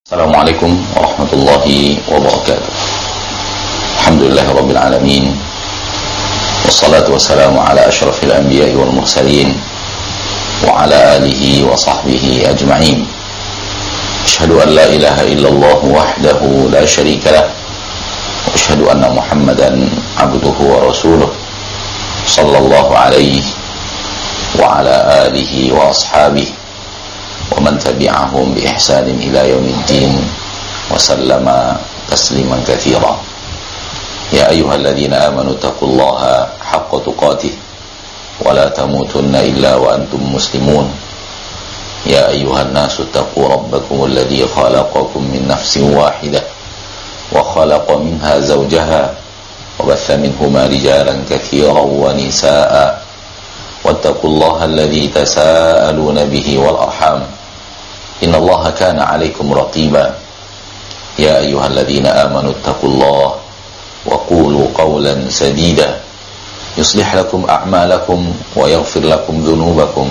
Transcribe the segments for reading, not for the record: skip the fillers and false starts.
Assalamualaikum warahmatullahi wabarakatuh. Alhamdulillahi rabbil alamin. Wassalatu wassalamu ala asyrafil anbiya'i wal mursalin wa ala alihi wa sahbihi ajma'in. Asyhadu an la ilaha illallah wahdahu la syarika lah wa asyhadu anna Muhammadan abduhu wa rasuluh sallallahu alaihi wa ala alihi wa ashabihi ومن تبعهم بإحسان إلى يوم الدين وسلم تسليما كثيرا. يا أيها الذين آمنوا اتقوا الله حق تقاته ولا تموتن إلا وأنتم مسلمون. يا أيها الناس اتقوا ربكم الذي خلقكم من نفس واحدة وخلق منها زوجها وبث منهما رجالا كثيرا ونساء واتقوا الله الذي تساءلون به والأرحام إن الله كان عليكم رقيبا. يا أيها الذين آمنوا اتقوا الله وقولوا قولا سديدا يصلح لكم أعمالكم ويغفر لكم ذنوبكم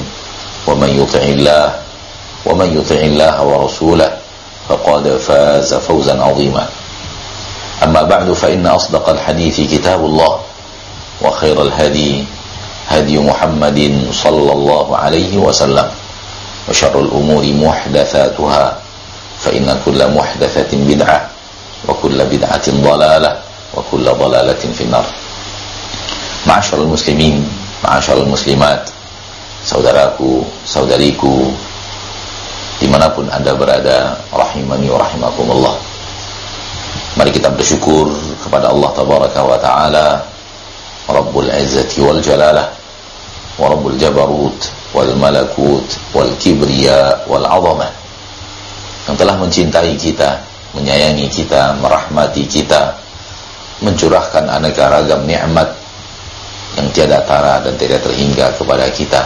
ومن يطع الله ورسوله فقد فاز فوزا عظيما. أما بعد فإن أصدق الحديث كتاب الله وخير الهدي هدي محمد صلى الله عليه وسلم وشر الأمور محدثاتها فإن كل محدثة بدعة وكل بدعة ضلالة وكل ضلالة في النار. معاشر المسلمين, معاشر muslimat, saudaraku, saudariku dimanapun Anda berada, rahimani wa rahimakumullah. Mari kita bersyukur kepada Allah Tabaraka wa Ta'ala, Rabbul Izzati wal Jalalah wa Rabbul Jabarut wal Malakut wal Kibriya wal Azamah, yang telah mencintai kita, menyayangi kita, merahmati kita, mencurahkan aneka ragam nikmat yang tiada tara dan tidak terhingga kepada kita.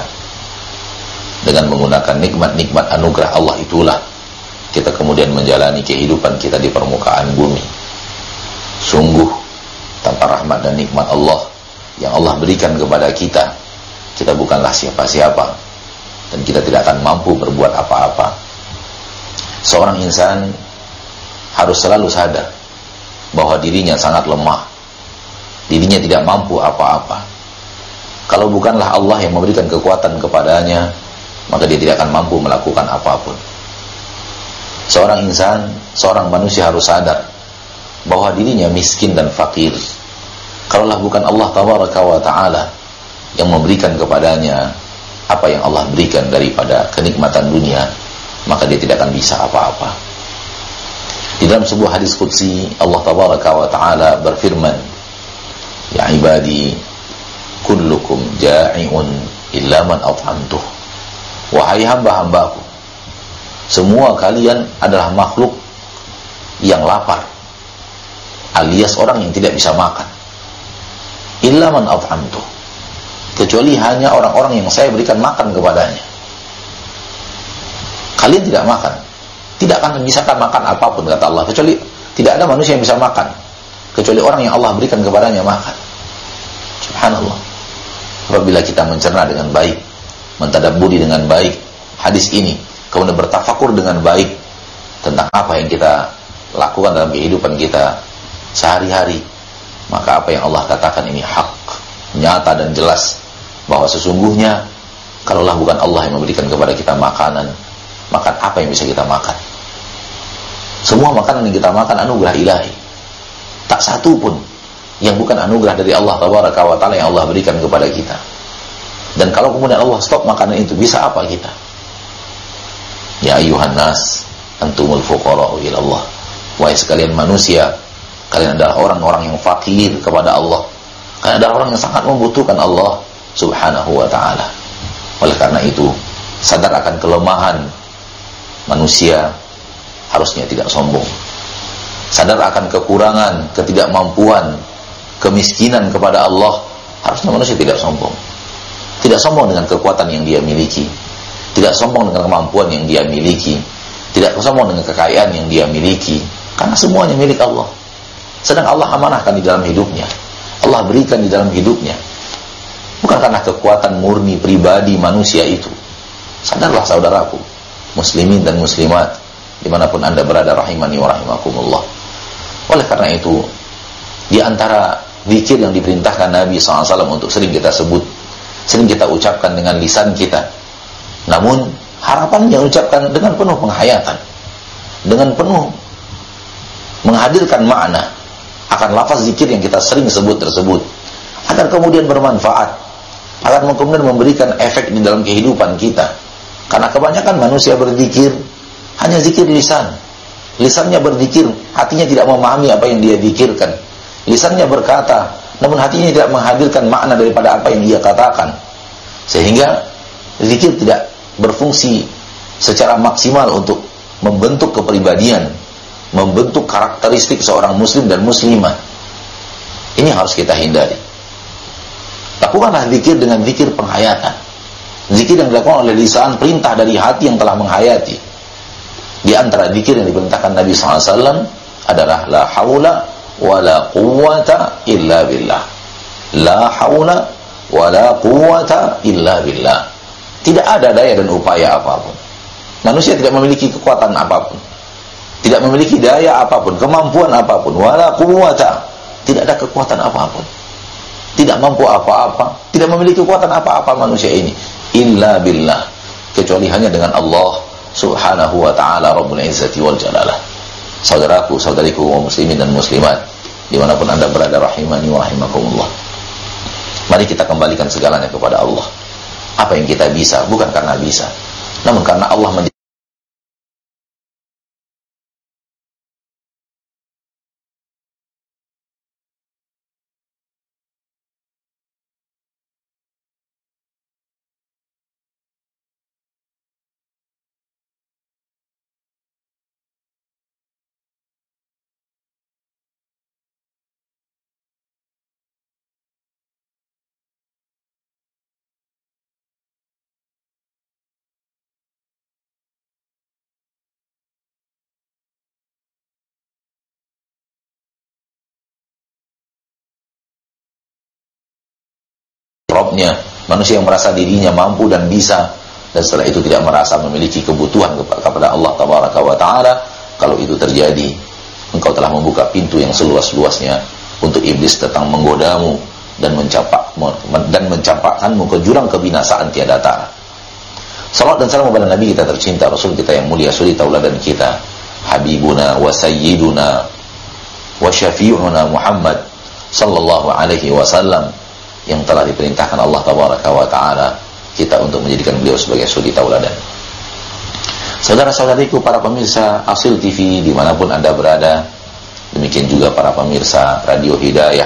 Dengan menggunakan nikmat-nikmat anugerah Allah itulah kita kemudian menjalani kehidupan kita di permukaan bumi. Sungguh tanpa rahmat dan nikmat Allah yang Allah berikan kepada kita, kita bukanlah siapa-siapa dan kita tidak akan mampu berbuat apa-apa. Seorang insan harus selalu sadar bahwa dirinya sangat lemah, dirinya tidak mampu apa-apa. Kalau bukanlah Allah yang memberikan kekuatan kepadanya, maka dia tidak akan mampu melakukan apapun. Seorang insan, seorang manusia harus sadar bahwa dirinya miskin dan fakir. Kalaulah bukan Allah Tabaraka wa Ta'ala yang memberikan kepadanya apa yang Allah berikan daripada kenikmatan dunia, maka dia tidak akan bisa apa-apa. Di dalam sebuah hadis qudsi, Allah Tabaraka wa Ta'ala berfirman, ya ibadi kullukum ja'i'un illa man at'amtuh. Wahai hamba-hambaku, semua kalian adalah makhluk yang lapar, alias orang yang tidak bisa makan. Illa man at'amtuh, kecuali hanya orang-orang yang saya berikan makan kepadanya. Kalian tidak makan, tidak akan bisa makan apapun, kata Allah, kecuali tidak ada manusia yang bisa makan kecuali orang yang Allah berikan kepadanya makan. Subhanallah. Apabila kita mencerna dengan baik, mentadabburi dengan baik hadis ini, kemudian bertafakur dengan baik tentang apa yang kita lakukan dalam kehidupan kita sehari-hari, maka apa yang Allah katakan ini hak, nyata dan jelas, bahwa sesungguhnya kalaulah bukan Allah yang memberikan kepada kita makanan, makan apa yang bisa kita makan? Semua makanan yang kita makan anugerah ilahi, tak satu pun yang bukan anugerah dari Allah Tabaraka wa Ta'ala yang Allah berikan kepada kita. Dan kalau kemudian Allah stop makanan itu, bisa apa kita? Ya ayyuhan nas antumul fuqara'u ila Allah. Wahai sekalian manusia, kalian adalah orang-orang yang fakir kepada Allah. Kalian adalah orang yang sangat membutuhkan Allah Subhanahu wa Ta'ala. Oleh karena itu, sadar akan kelemahan manusia, harusnya tidak sombong. Sadar akan kekurangan, ketidakmampuan, kemiskinan kepada Allah, harusnya manusia tidak sombong. Tidak sombong dengan kekuatan yang dia miliki, tidak sombong dengan kemampuan yang dia miliki, tidak sombong dengan kekayaan yang dia miliki, karena semuanya milik Allah. Sedang Allah amanahkan di dalam hidupnya, Allah berikan di dalam hidupnya, bukan karena kekuatan murni pribadi manusia itu. Sadarlah saudaraku, muslimin dan muslimat, dimanapun Anda berada, rahimani wa rahimakumullah. Oleh karena itu, di antara zikir yang diperintahkan Nabi SAW untuk sering kita sebut, sering kita ucapkan dengan lisan kita, namun harapannya ucapkan dengan penuh penghayatan, dengan penuh menghadirkan makna akan lafaz zikir yang kita sering sebut tersebut, agar kemudian bermanfaat, agar kemudian memberikan efek di dalam kehidupan kita. Karena kebanyakan manusia berzikir hanya zikir lisan. Lisannya berzikir, hatinya tidak memahami apa yang dia zikirkan. Lisannya berkata, namun hatinya tidak menghadirkan makna daripada apa yang dia katakan. Sehingga zikir tidak berfungsi secara maksimal untuk membentuk kepribadian, membentuk karakteristik seorang muslim dan muslimah. Ini harus kita hindari. Lakukanlah zikir dengan zikir penghayatan. Zikir yang dilakukan oleh lisan, perintah dari hati yang telah menghayati. Di antara zikir yang diperintahkan Nabi SAW adalah la haula wa la quwwata illa billah. La haula wa la quwwata illa billah. Tidak ada daya dan upaya apapun. Manusia tidak memiliki kekuatan apapun, tidak memiliki daya apapun, kemampuan apapun, wala quwwata, tidak ada kekuatan apapun, tidak mampu apa-apa, tidak memiliki kekuatan apa-apa manusia ini, illa billah, kecuali hanya dengan Allah Subhanahu wa ta'ala Rabbul Izzati wal Jalalah. Saudaraku, saudariku, muslimin dan muslimat, dimanapun Anda berada, rahimani wa rahimakumullah. Mari kita kembalikan segalanya kepada Allah. Apa yang kita bisa, bukan karena bisa, namun karena Allah menjadi Robnya, manusia yang merasa dirinya mampu dan bisa, dan setelah itu tidak merasa memiliki kebutuhan kepada Allah Tabaraka wa Ta'ala. Kalau itu terjadi, engkau telah membuka pintu yang seluas-luasnya untuk iblis datang menggodamu dan mencampakkanmu ke jurang kebinasaan tiada tara. Salawat dan salam kepada Nabi kita tercinta, Rasul kita yang mulia, suri tauladan kita, Habibuna wa Sayyiduna wa Syafi'una Muhammad sallallahu alaihi wasallam, yang telah diperintahkan Allah Tabaraka wa Ta'ala kita untuk menjadikan beliau sebagai suri tauladan. Saudara-saudariku, para pemirsa Asil TV dimanapun Anda berada, demikian juga para pemirsa Radio Hidayah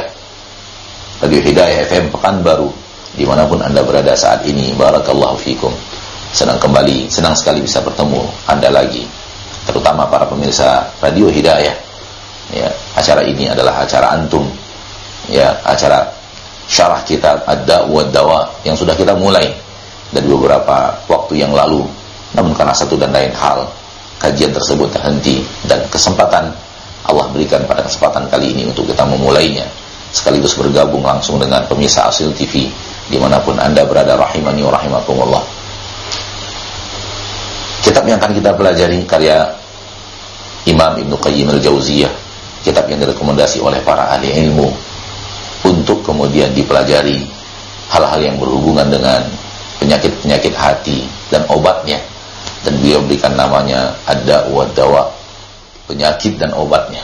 FM Pekanbaru dimanapun Anda berada saat ini, barakallahu fikum. Senang sekali bisa bertemu Anda lagi, terutama para pemirsa Radio Hidayah. Ya, acara ini adalah acara antum, ya, acara syarah kitab Ad-Da' wa Dawa yang sudah kita mulai dari beberapa waktu yang lalu. Namun karena satu dan lain hal, kajian tersebut terhenti, dan kesempatan Allah berikan pada kesempatan kali ini untuk kita memulainya, sekaligus bergabung langsung dengan pemirsa Asil TV dimanapun Anda berada, rahimani wa rahimakumullah. Kitab yang akan kita pelajari karya Imam Ibnu Qayyim al-Jauziyah, kitab yang direkomendasi oleh para ahli ilmu untuk kemudian dipelajari hal-hal yang berhubungan dengan penyakit-penyakit hati dan obatnya. Dan beliau berikan namanya Ad-Da' wa Dawa, penyakit dan obatnya.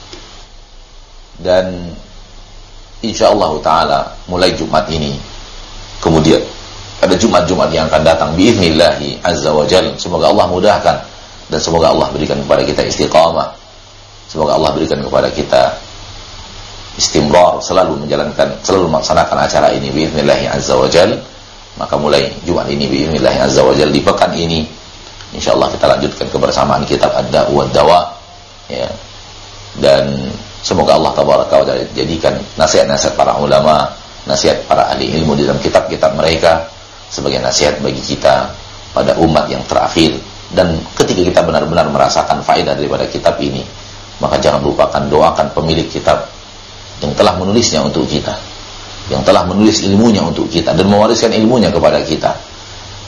Dan insyaallah ta'ala mulai Jumat ini, kemudian ada Jumat-Jumat yang akan datang biiznillahi azza wa jalla, semoga Allah mudahkan dan semoga Allah berikan kepada kita istiqamah, semoga Allah berikan kepada kita istimrar, selalu melaksanakan acara ini biiznillahi azza wa jalla. Maka mulai Jumat ini biiznillahi azza wa jalla, di pekan ini insyaallah kita lanjutkan kebersamaan kitab Ad-Da' wa Dawa, ya. Dan semoga Allah Tabaraka wa Ta'ala jadikan nasihat-nasihat para ulama, nasihat para ahli ilmu di dalam kitab-kitab mereka sebagai nasihat bagi kita pada umat yang terakhir. Dan ketika kita benar-benar merasakan faedah daripada kitab ini, maka jangan lupakan doakan pemilik kitab yang telah menulisnya untuk kita, yang telah menulis ilmunya untuk kita dan mewariskan ilmunya kepada kita.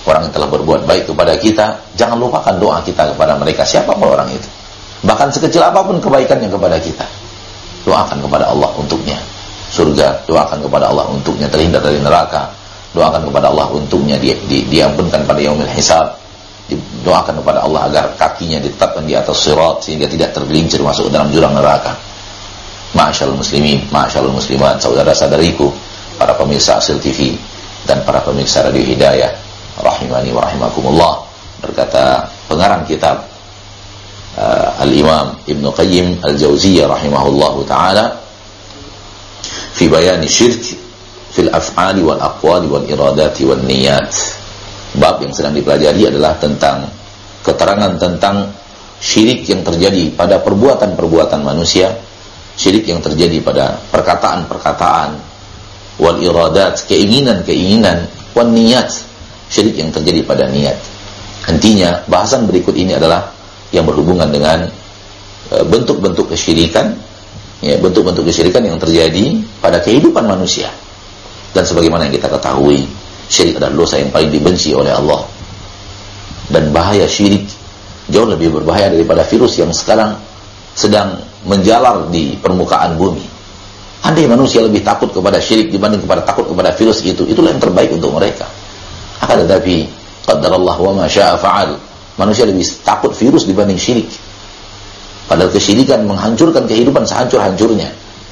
orang yang telah berbuat baik kepada kita, jangan lupakan doa kita kepada mereka, siapapun orang itu. Bahkan sekecil apapun kebaikannya kepada kita, doakan kepada Allah untuknya surga, doakan kepada Allah untuknya terhindar dari neraka, doakan kepada Allah untuknya diampunkan pada yaumil hisab, doakan kepada Allah agar kakinya ditetapkan di atas sirat sehingga tidak tergelincir masuk dalam jurang neraka. Ma'asyarul muslimin, ma'asyarul muslimat, saudara-saudariku, para pemirsa Asil TV dan para pemirsa Radio Hidayah, rahimani wa rahimakumullah. Berkata pengarang kitab Al-Imam Ibn Qayyim Al-Jauziyah rahimahullahu ta'ala, fi bayani syirk fil af'ali wal aqwali wal iradati wal niyat. Bab yang sedang dipelajari adalah tentang keterangan tentang syirik yang terjadi pada perbuatan-perbuatan manusia, syirik yang terjadi pada perkataan-perkataan, wal iradat, keinginan-keinginan, wal niyat, syirik yang terjadi pada niat. Intinya bahasan berikut ini adalah yang berhubungan dengan bentuk-bentuk kesyirikan, ya, bentuk-bentuk kesyirikan yang terjadi pada kehidupan manusia. Dan sebagaimana yang kita ketahui, syirik adalah dosa yang paling dibenci oleh Allah. Dan bahaya syirik jauh lebih berbahaya daripada virus yang sekarang sedang menjalar di permukaan bumi. Andai manusia lebih takut kepada syirik dibanding takut kepada virus itu, itulah yang terbaik untuk mereka. Akan tetapi qadarallah wa ma syaa fa'al. Manusia lebih takut virus dibanding syirik. Padahal kesyirikan menghancurkan kehidupan sehancur-hancurnya.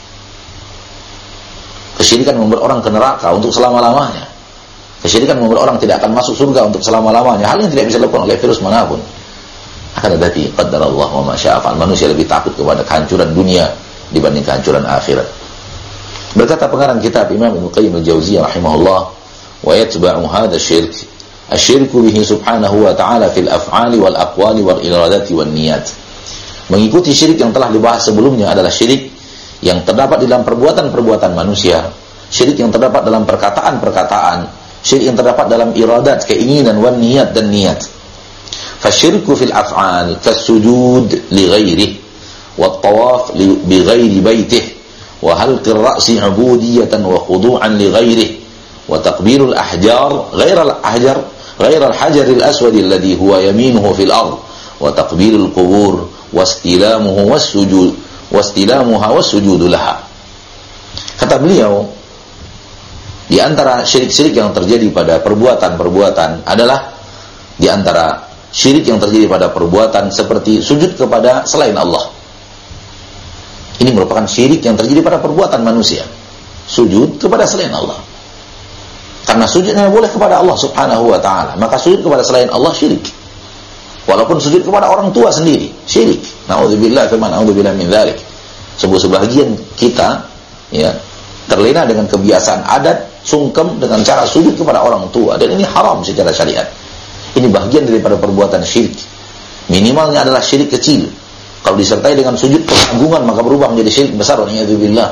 Kesyirikan membuat orang ke neraka untuk selama-lamanya. Kesyirikan membuat orang tidak akan masuk surga untuk selama-lamanya. Hal yang tidak bisa dilakukan oleh virus manapun. Akan tetapi qadarallah wa ma syaa fa'al. Manusia lebih takut kepada kehancuran dunia dibanding kehancuran akhirat. Berkata pengarang kitab Imam Ibn Qayyim Al-Jauziyah rahimahullah, wa yatba'u hadha syirk asyirku bihi subhanahu wa ta'ala fil af'ali wal aqwali wal iradati wal niyat. Mengikuti syirik yang telah dibahas sebelumnya adalah syirik yang terdapat di dalam perbuatan-perbuatan manusia, syirik yang terdapat dalam perkataan-perkataan, syirik yang terdapat dalam iradat, keinginan, wal niyat dan niat. Fasyirku fil af'al kasujud li ghairihi wat tawaf bi ghairi baitihi wa halqir ra'si 'ubudiyatan wa khudu'an li ghairihi wa taqbilul ahjar ghairal hajar al-aswad alladhi huwa yaminuhu fil ard wa taqbilul qubur wastilamuha wassujudu laha. Kata beliau, di antara syirik-syirik yang terjadi pada perbuatan-perbuatan adalah di antara syirik yang terjadi pada perbuatan seperti sujud kepada selain Allah. Ini merupakan syirik yang terjadi pada perbuatan manusia, sujud kepada selain Allah. Karena sujudnya boleh kepada Allah subhanahu wa ta'ala, maka sujud kepada selain Allah syirik. Walaupun sujud kepada orang tua sendiri syirik. Na'udzubillah min dzalik. Sebagian kita ya terlena dengan kebiasaan adat sungkem dengan cara sujud kepada orang tua, dan ini haram secara syariat. Ini bagian daripada perbuatan syirik. Minimalnya adalah syirik kecil. Kalau disertai dengan sujud pengagungan maka berubah menjadi syirik besar. Na'udzubillah.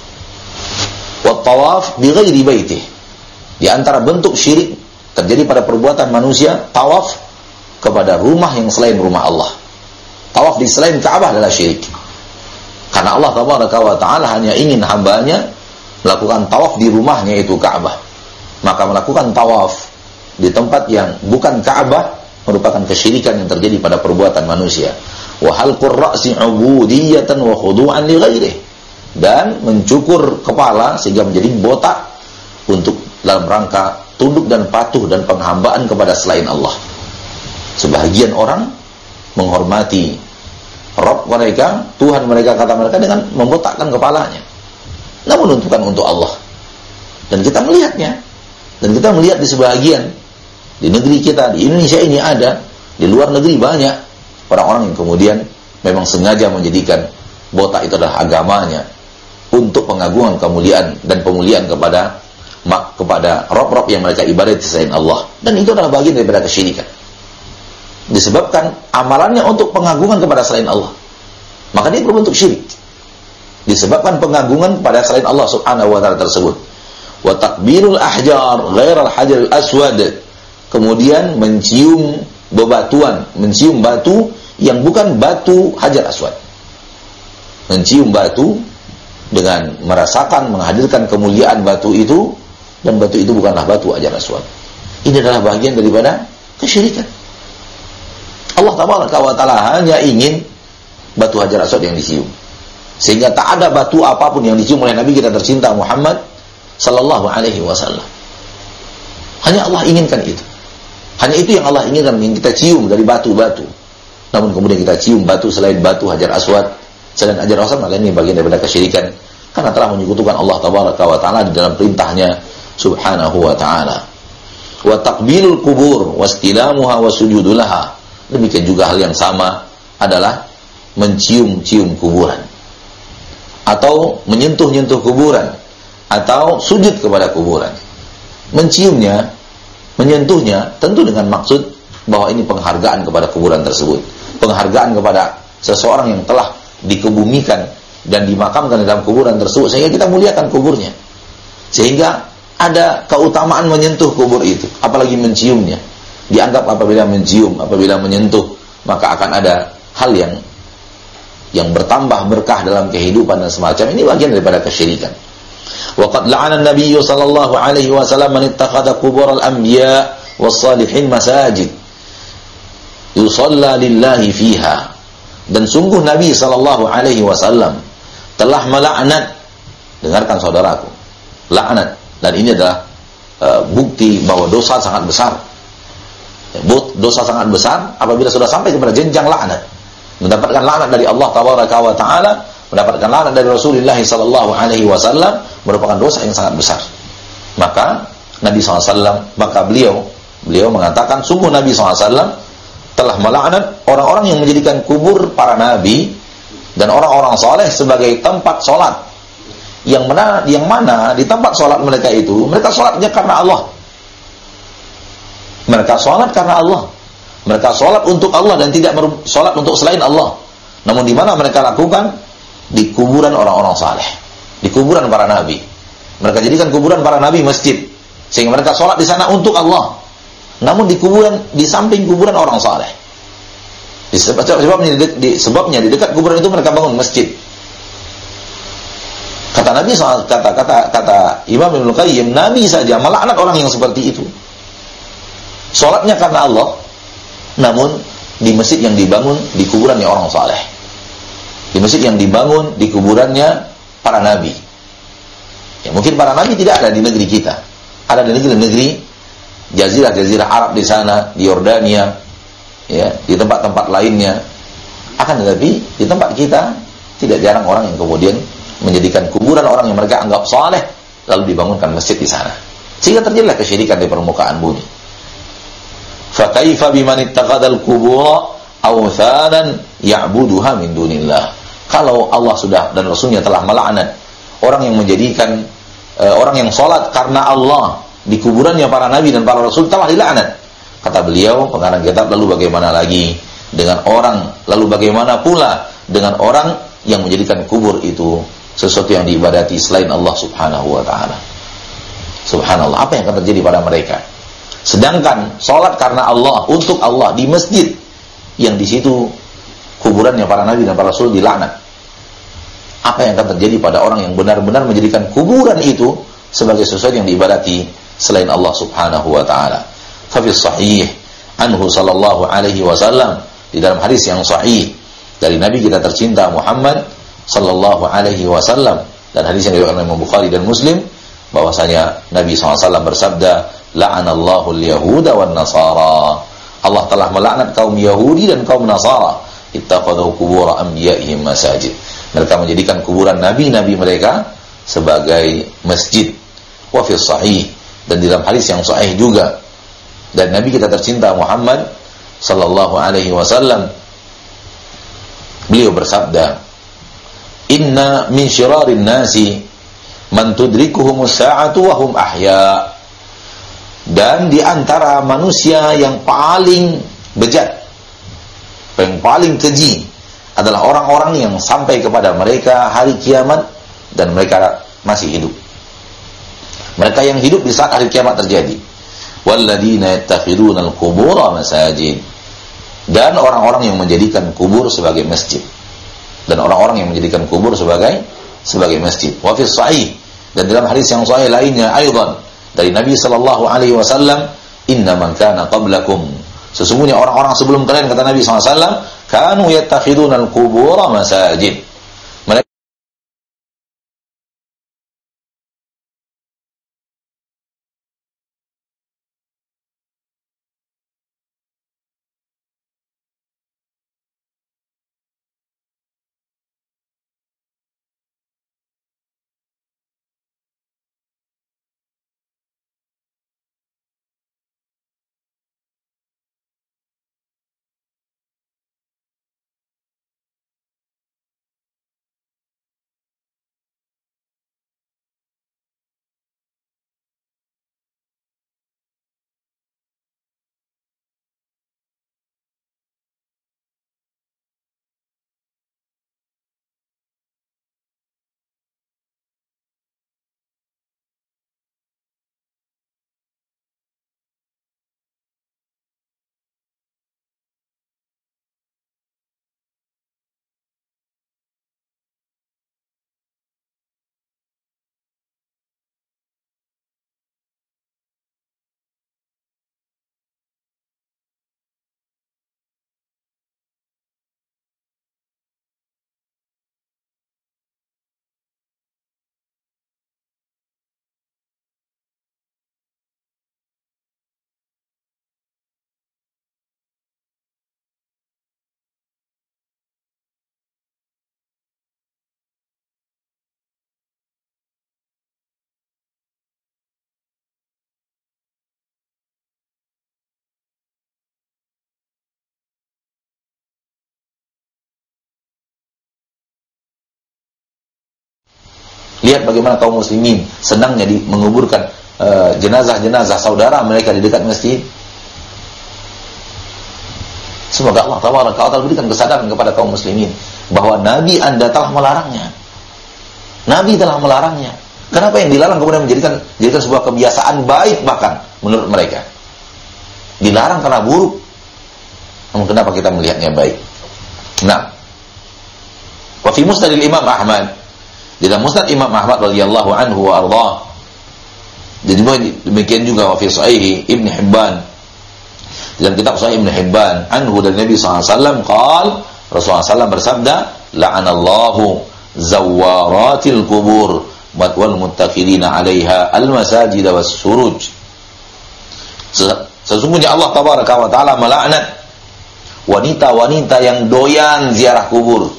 Wa tawaf bi ghairi baitihi. Di antara bentuk syirik terjadi pada perbuatan manusia, tawaf kepada rumah yang selain rumah Allah. Tawaf di selain Ka'bah adalah syirik. Karena Allah tabaraka wa ta'ala hanya ingin hambanya melakukan tawaf di rumahnya, itu Ka'bah. Maka melakukan tawaf di tempat yang bukan Ka'bah merupakan kesyirikan yang terjadi pada perbuatan manusia. Wa halqur ra'si 'ubudiyatan wa khudu'an li ghairihi. Dan mencukur kepala sehingga menjadi botak untuk dalam rangka tunduk dan patuh dan penghambaan kepada selain Allah. Sebahagian orang menghormati Rabb mereka, Tuhan mereka, kata mereka, dengan membotakkan kepalanya. Namun bukan untuk Allah. Dan kita melihatnya. Dan kita melihat di sebahagian di negeri kita, di Indonesia ini ada, di luar negeri banyak orang-orang yang kemudian memang sengaja menjadikan botak itu adalah agamanya untuk pengagungan, kemuliaan dan pemuliaan kepada rob-rob yang mereka ibadati selain Allah. Dan itu adalah bagian daripada kesyirikan. Disebabkan amalannya untuk pengagungan kepada selain Allah, maka dia berbentuk syirik. Disebabkan pengagungan kepada selain Allah subhanahu wa ta'ala tersebut. Wa takbirul ahjar ghairal hajaril aswad. Kemudian mencium bebatuan, mencium batu yang bukan batu hajar aswad. Mencium batu dengan merasakan, menghadirkan kemuliaan batu itu, dan batu itu bukanlah batu hajar aswad. Ini adalah bagian daripada kesyirikan. Allah Tabaraka wa Ta'ala hanya ingin batu Hajar Aswad yang dicium. Sehingga tak ada batu apapun yang dicium oleh Nabi kita tercinta Muhammad sallallahu alaihi wasallam. Hanya Allah inginkan itu. Hanya itu yang Allah inginkan, yang kita cium dari batu-batu. Namun kemudian kita cium batu selain batu Hajar Aswad, selain Hajar Aswad, maka ini bagian daripada kesyirikan karena telah menyekutukan Allah Tabaraka wa Ta'ala di dalam perintahnya subhanahu wa ta'ala. Wa taqbilul kubur wastilamuha wasujudulaha. Demikian juga hal yang sama adalah mencium-cium kuburan atau menyentuh-nyentuh kuburan atau sujud kepada kuburan. Menciumnya, menyentuhnya tentu dengan maksud bahwa ini penghargaan kepada kuburan tersebut, penghargaan kepada seseorang yang telah dikebumikan dan dimakamkan dalam kuburan tersebut, sehingga kita muliakan kuburnya, sehingga ada keutamaan menyentuh kubur itu, apalagi menciumnya. Dianggap apabila mencium, apabila menyentuh, maka akan ada hal yang bertambah berkah dalam kehidupan dan semacam ini, bagian daripada kesyirikan. Wa qad la'ana an-nabiy sallallahu alaihi wasallam man ittakhadha qubur al-anbiya was-salihin masajid yusalla lillahi fiha. Dan sungguh Nabi sallallahu alaihi wasallam telah melaknat, dengarkan saudaraku, laknat, dan ini adalah bukti bahwa dosa sangat besar. Dosa sangat besar apabila sudah sampai kepada jenjang laknat, mendapatkan laknat dari Allah Tabaraka wa Ta'ala, mendapatkan laknat dari Rasulullah sallallahu alaihi wasallam, merupakan dosa yang sangat besar. Maka Nabi SAW, maka beliau mengatakan, sungguh Nabi SAW telah melaknat orang-orang yang menjadikan kubur para nabi dan orang-orang saleh sebagai tempat sholat, yang mana di tempat sholat mereka itu, mereka sholatnya karena Allah. Mereka sholat karena Allah. Mereka sholat untuk Allah dan tidak sholat untuk selain Allah. Namun di mana mereka lakukan? Di kuburan orang-orang saleh, di kuburan para nabi. Mereka jadikan kuburan para nabi masjid, sehingga mereka sholat di sana untuk Allah. Namun di kuburan, di samping kuburan orang saleh. Sebabnya di dekat kuburan itu mereka bangun masjid. Kata Nabi, kata Imam Ibnu Qayyim, Nabi saja melaknat orang yang seperti itu. Sholatnya karena Allah, namun di masjid yang dibangun di kuburannya orang saleh, di masjid yang dibangun di kuburannya para nabi. Ya, mungkin para nabi tidak ada di negeri kita, ada di negeri-negeri jazirah Arab di sana, di Yordania, ya, di tempat-tempat lainnya. Akan tetapi di tempat kita tidak jarang orang yang kemudian menjadikan kuburan orang yang mereka anggap saleh lalu dibangunkan masjid di sana, sehingga terjadilah kesyirikan di permukaan bumi. Fa kaifa biman ittakhadhal qubur awthanan ya'buduha min dunillah. Kalau Allah sudah dan Rasulnya telah melaknat orang yang menjadikan orang yang salat karena Allah di kuburannya para nabi dan para rasul, telah dilaknat. Kata beliau, pengarang kitab, lalu bagaimana lagi dengan orang, lalu bagaimana pula dengan orang yang menjadikan kubur itu sesuatu yang diibadati selain Allah subhanahu wa ta'ala. Subhanallah, apa yang akan terjadi pada mereka? Sedangkan sholat karena Allah, untuk Allah di masjid yang di situ kuburannya para nabi dan para rasul dilaknat. Apa yang akan terjadi pada orang yang benar-benar menjadikan kuburan itu sebagai sesuatu yang diibadati selain Allah subhanahu wa ta'ala? Fa fi sahih anhu sallallahu alaihi wasallam, di dalam hadis yang sahih dari Nabi kita tercinta Muhammad sallallahu alaihi wasallam, dan hadis yang diriwayatkan oleh Bukhari dan Muslim, bahwasanya Nabi SAW bersabda, la'anallahu al-yahuda wan nasara. Allah telah melaknat kaum Yahudi dan kaum Nasara, ittakhadhu qubur anbiya'ihim masajid. Mereka menjadikan kuburan nabi-nabi mereka sebagai masjid. Wa fi sahih, dan dalam hadis yang sahih juga dan Nabi kita tercinta Muhammad sallallahu alaihi wasallam, beliau bersabda, inna min syirarin nasi man tudrikuhumus sa'atu wa hum ahya. Dan di antara manusia yang paling bejat, yang paling keji, adalah orang-orang yang sampai kepada mereka hari kiamat dan mereka masih hidup. Mereka yang hidup di saat hari kiamat terjadi. Walladzina yattakhiduna al-qubura masajid. Dan orang-orang yang menjadikan kubur sebagai masjid. Dan orang-orang yang menjadikan kubur sebagai masjid. Wa fi sahih, dan dalam hadis yang sahih lainnya aidan dari Nabi sallallahu alaihi wasallam, Inna man kana qablakum, sesungguhnya orang-orang sebelum kalian, kata Nabi SAW, kanu yattakhiduna al-qubura masajid. Mereka lihat bagaimana kaum muslimin senangnya menguburkan jenazah-jenazah saudara mereka di dekat masjid. Semoga Allah Taala berikan kesadaran kepada kaum muslimin bahwa Nabi Anda telah melarangnya. Nabi telah melarangnya. Kenapa yang dilarang kemudian menjadikan sebuah kebiasaan baik bahkan menurut mereka? Dilarang karena buruk. Namun kenapa kita melihatnya baik? Nah, wa fi musnadil Imam Ahmad, di dalam musnad Imam Ahmad radhiyallahu anhu wa ardhah. Jadi demikian juga wa fi sahih Ibnu Hibban, dalam kitab Sahih Ibnu Hibban, anhu dari Nabi SAW, Rasulullah SAW bersabda, la'anallahu zawaratil kubur wal muttaqilina 'alaiha al-masajid was suruj. Sesungguhnya Allah Tabaraka wa Ta'ala melaknat wanita-wanita yang doyan ziarah kubur,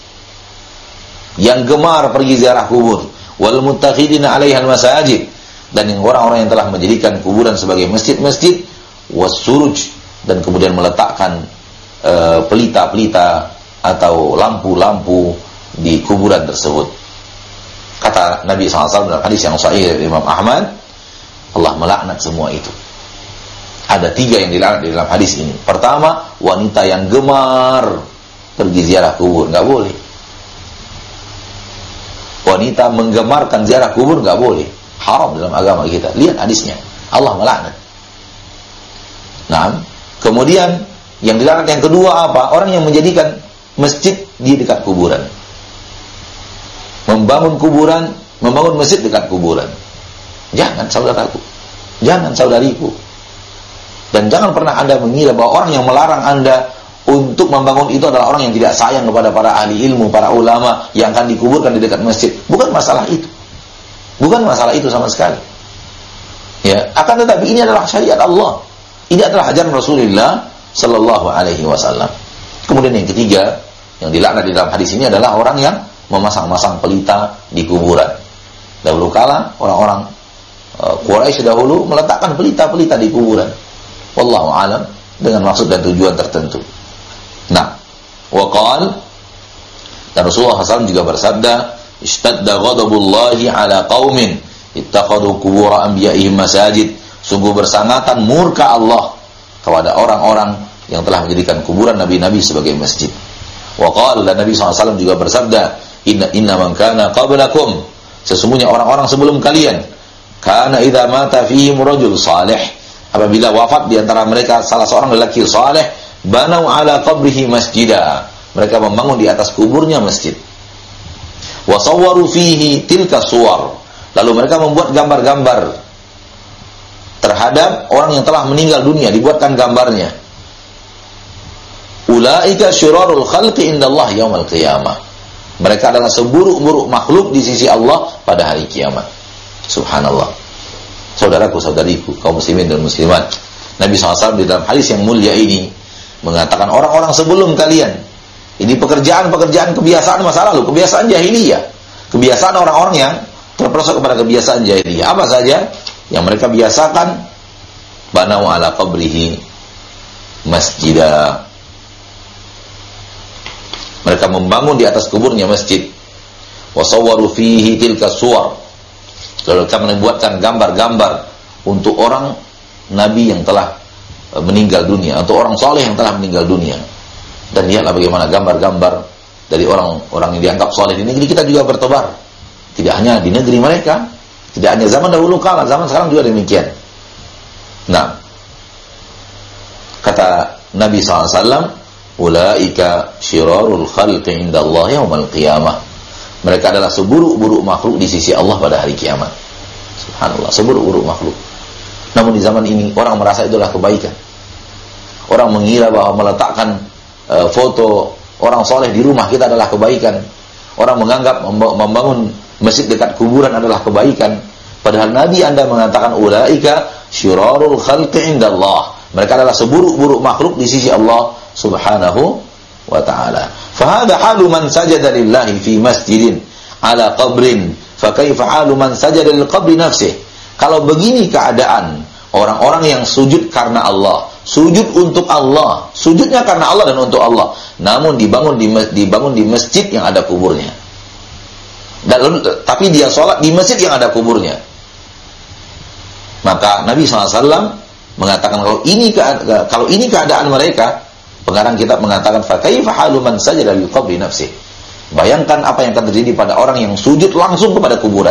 yang gemar pergi ziarah kubur, wal muttakhidina 'alaiha al-masajid, dan yang orang-orang yang telah menjadikan kuburan sebagai masjid-masjid, wasuruj, dan kemudian meletakkan pelita-pelita atau lampu-lampu di kuburan tersebut. Kata Nabi SAW dalam hadis yang sahih dari Imam Ahmad, Allah melaknat semua itu. Ada 3 yang dilaknat di dalam hadis ini. Pertama, wanita yang gemar pergi ziarah kubur, nggak boleh. Wanita menggemarkan ziarah kubur nggak boleh, haram dalam agama kita. Lihat hadisnya, Allah melaknat. Nah, kemudian yang dilaknat yang kedua apa? Orang yang menjadikan masjid di dekat kuburan, membangun kuburan, membangun masjid dekat kuburan. Jangan saudaraku, jangan saudariku, dan jangan pernah Anda mengira bahwa orang yang melarang Anda untuk membangun itu adalah orang yang tidak sayang kepada para ahli ilmu, para ulama yang akan dikuburkan di dekat masjid. Bukan masalah itu. Bukan masalah itu sama sekali. Ya, akan tetapi ini adalah syariat Allah. Ini adalah ajaran Rasulullah sallallahu alaihi wasallam. Kemudian yang ketiga yang dilaknat di dalam hadis ini adalah orang yang memasang-masang pelita di kuburan. Dahulu kala orang-orang Quraisy dahulu meletakkan pelita-pelita di kuburan. Wallahu alam, dengan maksud dan tujuan tertentu. Nah, waqal, dan Rasulullah SAW juga bersabda, ishtadda ghadabullahi ala qaumin ittakhadhu qubur anbiya'ihim masajid. Sungguh bersangatan murka Allah kepada orang-orang yang telah menjadikan kuburan nabi-nabi sebagai masjid. Waqal, dan Nabi SAW juga bersabda, inna man kana qablakum, sesungguhnya orang-orang sebelum kalian, kana idza mata fihim rajul salih, apabila wafat di antara mereka salah seorang lelaki saleh, banau ala qabrihi masjidah, mereka membangun di atas kuburnya masjid. Wa sawwaru fihi tilka suwar, lalu mereka membuat gambar-gambar terhadap orang yang telah meninggal dunia, dibuatkan gambarnya. Ulaika syirarul khalqi indallah yaumil qiyamah. Mereka adalah seburuk-buruk makhluk di sisi Allah pada hari kiamat. Subhanallah. Saudaraku, saudariku, kaum muslimin dan muslimat, Nabi SAW di dalam hadis yang mulia ini mengatakan orang-orang sebelum kalian, ini pekerjaan-pekerjaan kebiasaan masa lalu, kebiasaan jahiliyah, kebiasaan orang-orang yang terperosok kepada kebiasaan jahiliyah. Apa saja yang mereka biasakan? Banau ala qabrihi masjidah. Mereka membangun di atas kuburnya masjid. Wasawwaru fihi tilka suwar. Lalu mereka membuatkan gambar-gambar untuk orang nabi yang telah meninggal dunia, untuk orang soleh yang telah meninggal dunia. Dan lihatlah bagaimana gambar-gambar dari orang-orang yang dianggap soleh di negeri kita juga bertebar. Tidak hanya di negeri mereka, tidak hanya zaman dahulu kala, zaman sekarang juga demikian. Nah, kata Nabi SAW, ulaika syirarul khalqi indallah yaumal qiyamah. Mereka adalah seburuk-buruk makhluk di sisi Allah pada hari kiamat. Subhanallah, seburuk-buruk makhluk. Namun di zaman ini orang merasa itulah kebaikan. Orang mengira bahwa meletakkan foto orang soleh di rumah kita adalah kebaikan. Orang menganggap membangun masjid dekat kuburan adalah kebaikan. Padahal Nabi Anda mengatakan ulaika syirarul khalqi indallah. Mereka adalah seburuk-buruk makhluk di sisi Allah Subhanahu wa ta'ala. Fahada halu man sajada lillahi fi masjidin ala qabrin, fa kaifa halu man sajada lil qabri nafsih. Kalau begini keadaan orang-orang yang sujud karena Allah, sujud untuk Allah, sujudnya karena Allah dan untuk Allah, namun dibangun di masjid yang ada kuburnya. Tapi dia sholat di masjid yang ada kuburnya. Maka Nabi SAW mengatakan kalau ini keadaan mereka, pengarang kitab mengatakan fa kaifa halu man sajada li qabri nafsi. Bayangkan apa yang akan terjadi pada orang yang sujud langsung kepada kuburan.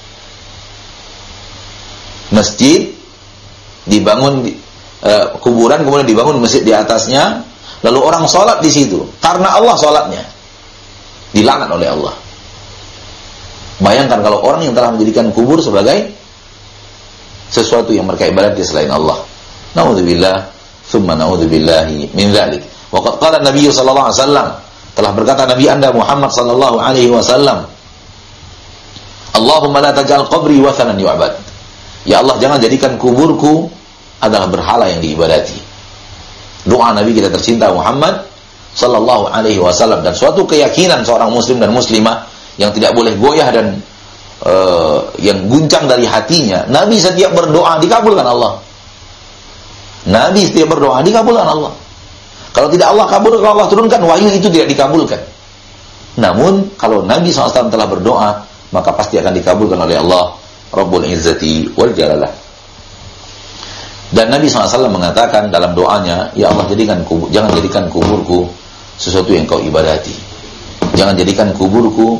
Masjid dibangun kuburan, kemudian dibangun masjid di atasnya, lalu orang sholat di situ karena Allah sholatnya, dilaknat oleh Allah. Bayangkan kalau orang yang telah menjadikan kubur sebagai sesuatu yang mereka ibadati selain Allah. Naudzubillah, tsumma naudzubillahi min dzalik. Waqad qala Nabi sallallahu alaihi wasallam, telah berkata Nabi Anda Muhammad sallallahu alaihi wasallam, Allahumma la taj'al qabri wathanan yu'bad. Ya Allah, jangan jadikan kuburku adalah berhala yang diibadati. Doa Nabi kita tercinta Muhammad sallallahu alaihi wasallam, dan suatu keyakinan seorang muslim dan muslimah yang tidak boleh goyah dan yang guncang dari hatinya. Nabi setiap berdoa dikabulkan Allah. Nabi setiap berdoa dikabulkan Allah. Kalau tidak Allah kabulkan, kalau Allah turunkan wahyu, itu tidak dikabulkan. Namun kalau Nabi SAW telah berdoa, maka pasti akan dikabulkan oleh Allah Rabbul Izzati wal Jalalah. Dan Nabi SAW mengatakan dalam doanya, ya Allah, jangan jadikan kuburku sesuatu yang kau ibadati. Jangan jadikan kuburku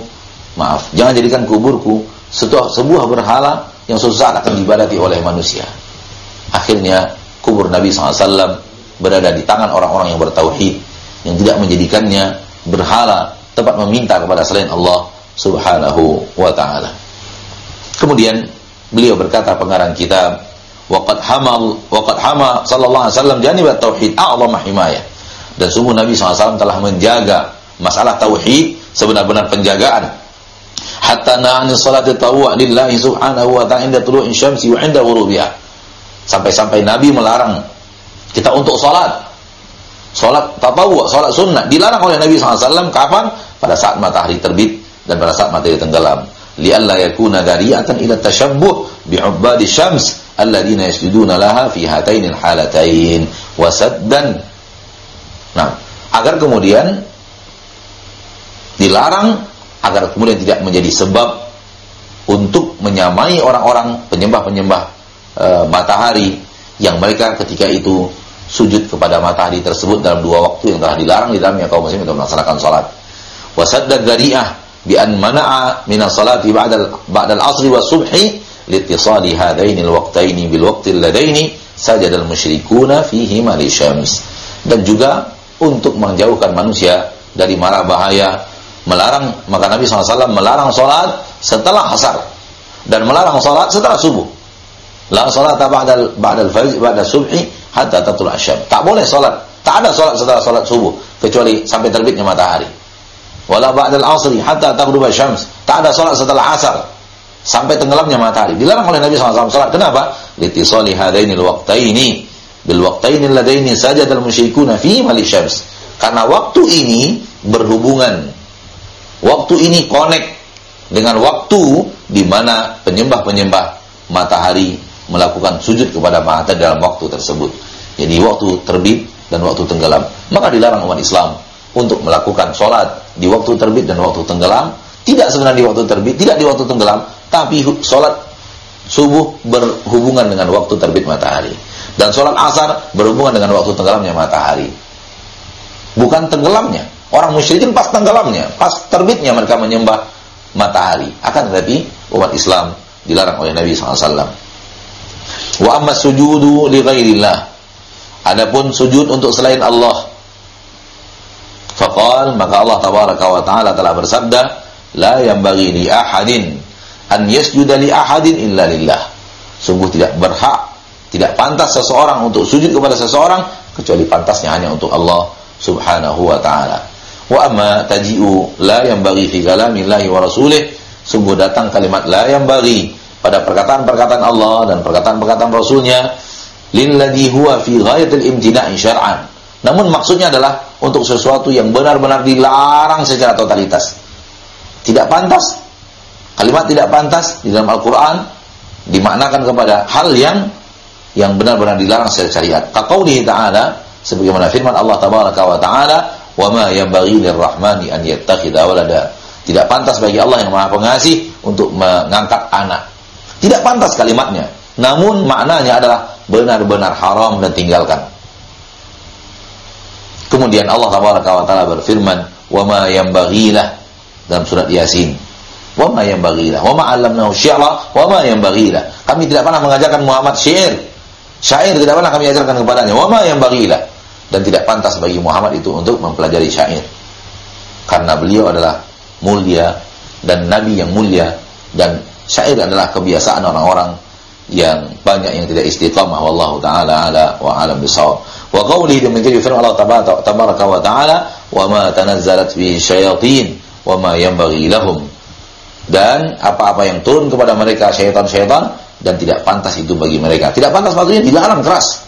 sebuah berhala yang suatu saat akan diibadati oleh manusia. Akhirnya kubur Nabi SAW berada di tangan orang-orang yang bertauhid, yang tidak menjadikannya berhala, tempat meminta kepada selain Allah Subhanahu wa ta'ala. Kemudian beliau berkata, pengarang kitab, waqad hama sallallahu alaihi wasallam janibat tauhid a'zama himayah. Dan sungguh Nabi SAW telah menjaga masalah tauhid sebenar-benar penjagaan. Hatta na'ani salati tawwa lillahi subhanahu wa ta'ala inda tulu'i syamsi wa inda ghurubiha. Sampai-sampai Nabi melarang kita untuk salat tatawwu, salat sunnah, dilarang oleh Nabi SAW. Kapan? Pada saat matahari terbit dan pada saat matahari tenggelam. Li'alla yakuna dari'atan ila tashabbuh bi'ubbadi syams alladziina yasjuduna laha fi hatainil halatain wa saddan. Nah, agar kemudian dilarang, agar kemudian tidak menjadi sebab untuk menyamai orang-orang penyembah-penyembah matahari yang mereka ketika itu sujud kepada matahari tersebut dalam dua waktu yang telah dilarang di dalamnya kaum muslimin untuk melaksanakan salat. Wa sadda dzari'ah bi an mana'a min as-salati ba'da al-'asri wa subhi liittisali hadaini al-waqtaini bil waqti alladaini sajada al-musyrikuuna fihi ma li syams. Dan juga untuk menjauhkan manusia dari mara bahaya, melarang, maka Nabi SAW melarang salat setelah asar dan melarang salat setelah subuh. La salata ba'dal fajr ba'da subhi hatta tatul asyam. Tak boleh salat. Tak ada salat setelah salat subuh kecuali sampai terbitnya matahari. Wala ba'dal asri hatta taghruba syams. Tak ada salat setelah asar sampai tenggelamnya matahari. Dilarang oleh Nabi SAW salat. Kenapa? Litisali hadainil waqtaini bil waqtaini alladaini sajadal musyrikuna fi mali syams. Karena waktu ini berhubungan. Waktu ini connect dengan waktu di mana penyembah-penyembah matahari melakukan sujud kepada matahari dalam waktu tersebut. Jadi waktu terbit dan waktu tenggelam. Maka dilarang umat Islam untuk melakukan sholat di waktu terbit dan waktu tenggelam. Tidak sebenarnya di waktu terbit, tidak di waktu tenggelam, tapi sholat subuh berhubungan dengan waktu terbit matahari. Dan sholat asar berhubungan dengan waktu tenggelamnya matahari. Bukan tenggelamnya. Orang musyrikin pas tenggelamnya, pas terbitnya mereka menyembah matahari. Akan tetapi umat Islam dilarang oleh Nabi SAW. Wa amma sujudu li ghairillah. Adapun sujud untuk selain Allah. Faqal, maka Allah tabaraka wa ta'ala telah bersabda, la yanbaghi li ahadin an yasjuda li ahadin illa lillah. Sungguh tidak berhak, tidak pantas seseorang untuk sujud kepada seseorang kecuali pantasnya hanya untuk Allah subhanahu wa ta'ala. Wa amma taji'u la yanbaghi fi kalamillahi wa rasulih. Sungguh datang kalimat la yanbaghi pada perkataan-perkataan Allah dan perkataan-perkataan Rasulnya, lilladhi huwa fi ghayatil imtina'i syar'an. Namun maksudnya adalah untuk sesuatu yang benar-benar dilarang secara totalitas. Tidak pantas. Kalimat tidak pantas di dalam Al-Quran dimaknakan kepada hal yang benar-benar dilarang secara syariat. Kaqaulihi ta'ala, sebagaimana firman Allah tabaraka wa ta'ala, wa ma yanbaghi lirrahmani an yattakhidha walada. Tidak pantas bagi Allah yang Maha Pengasih untuk mengangkat anak. Tidak pantas kalimatnya, namun maknanya adalah benar-benar haram dan tinggalkan. Kemudian Allah tabaraka wa ta'ala berfirman, wa ma yanbaghi lah, dalam surat Yasin, wa ma yanbaghi lah, wa ma 'allamnahu syi'ra wa ma yanbaghi lah. Kami tidak pernah mengajarkan Muhammad syair tidak pernah kami ajarkan kepadanya. Wa ma yanbaghi lah, dan tidak pantas bagi Muhammad itu untuk mempelajari syair, karena beliau adalah mulia dan nabi yang mulia, dan syair adalah kebiasaan orang-orang yang banyak yang tidak istiqamah. Wallahu ta'ala ala wa alam bisawab. Wa qawlihi, demikian firman Allah tabaraka wa ta'ala, wa ma tanazzalat bihi syayatin wa ma yanbaghi lahum. Dan apa-apa yang turun kepada mereka syaitan-syaitan, dan tidak pantas itu bagi mereka. Tidak pantas maksudnya dilarang keras.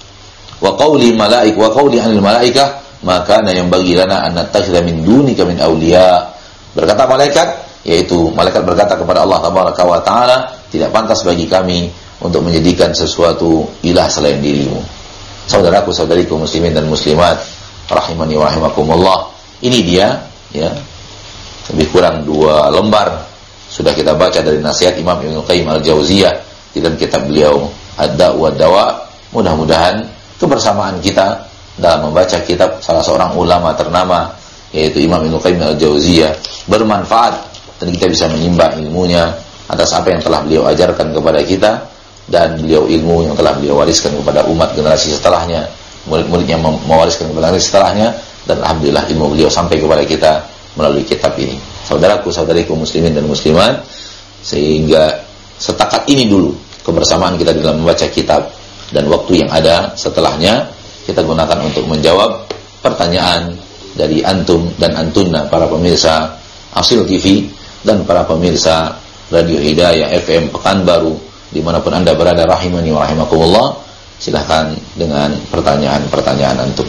Wa qawli malaik wa qawli anil malaikah ma kana yanbaghi lana an nattakhidha min dunika min awliya. Berkata malaikat, yaitu malaikat berkata kepada Allah tabaraka wa ta'ala, tidak pantas bagi kami untuk menjadikan sesuatu ilah selain dirimu. Saudaraku, saudariku muslimin dan muslimat rahimani wa rahimakumullah. Ini dia, ya, lebih kurang 2 lembar sudah kita baca dari nasihat Imam Ibnu Qayyim al-Jauziyah di dalam kitab beliau Ad-Da' wa Dawa. Mudah-mudahan kebersamaan kita dalam membaca kitab salah seorang ulama ternama, yaitu Imam Ibnu Qayyim al-Jauziyah, bermanfaat dan kita bisa menimba ilmunya atas apa yang telah beliau ajarkan kepada kita, dan beliau ilmu yang telah beliau wariskan kepada umat generasi setelahnya, murid-muridnya mewariskan kepada generasi setelahnya, dan alhamdulillah ilmu beliau sampai kepada kita melalui kitab ini. Saudaraku, saudariku muslimin dan muslimat, sehingga setakat ini dulu kebersamaan kita dalam membaca kitab, dan waktu yang ada setelahnya kita gunakan untuk menjawab pertanyaan dari antum dan antunna, para pemirsa Asil TV dan para pemirsa Radio Hidayah FM Pekanbaru dimanapun anda berada, rahimani wa rahimakumullah. Silahkan dengan pertanyaan-pertanyaan antum.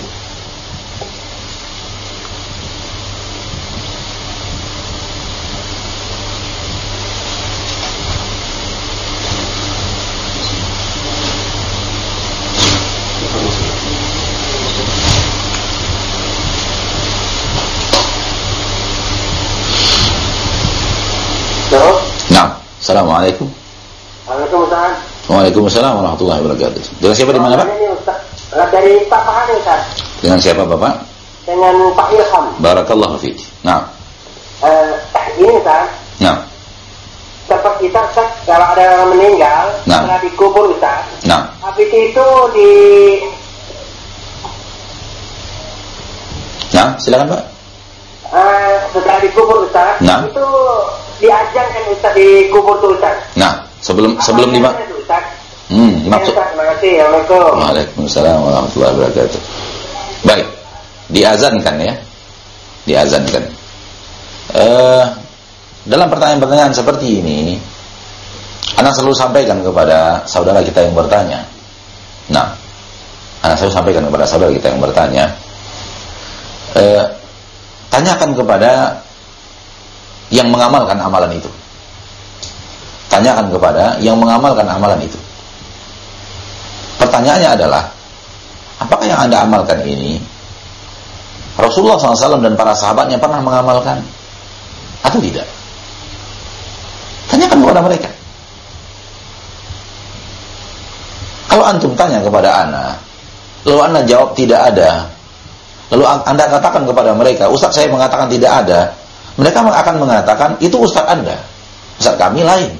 Assalamualaikum. Waalaikumsalam. Waalaikumsalam warahmatullahi wabarakatuh. Dengan siapa di mana, Pak? Ini Ustaz. Dari Pak Fahri, Ustaz. Dengan siapa, Bapak? Dengan Pak Ilham. Barakallahu fiik. Nah. Ini, Ustaz. Nah. Seperti kita, Ustaz, kalau ada orang meninggal, setelah dikubur, Ustaz. Nah. Habis itu Nah, silakan, Pak. Setelah dikubur, Ustaz, itu diajarkan, Ustaz, dikubur tuh, Ustaz. Nah, sebelum Maksud. Terima kasih. Assalamualaikum. Waalaikumsalam warahmatullahi wabarakatuh. Baik, diazankan ya, diazankan. Dalam pertanyaan-pertanyaan seperti ini, Ana selalu sampaikan kepada saudara kita yang bertanya. Nah, Ana selalu sampaikan kepada saudara kita yang bertanya, tanyakan kepada yang mengamalkan amalan itu. Tanyakan kepada yang mengamalkan amalan itu. Pertanyaannya adalah, apakah yang Anda amalkan ini Rasulullah SAW dan para sahabatnya pernah mengamalkan atau tidak? Tanyakan kepada mereka. Kalau antum tanya kepada Ana, lalu Anda jawab tidak ada, lalu Anda katakan kepada mereka, Ustaz saya mengatakan tidak ada, mereka akan mengatakan itu Ustaz Anda, Ustaz kami lain.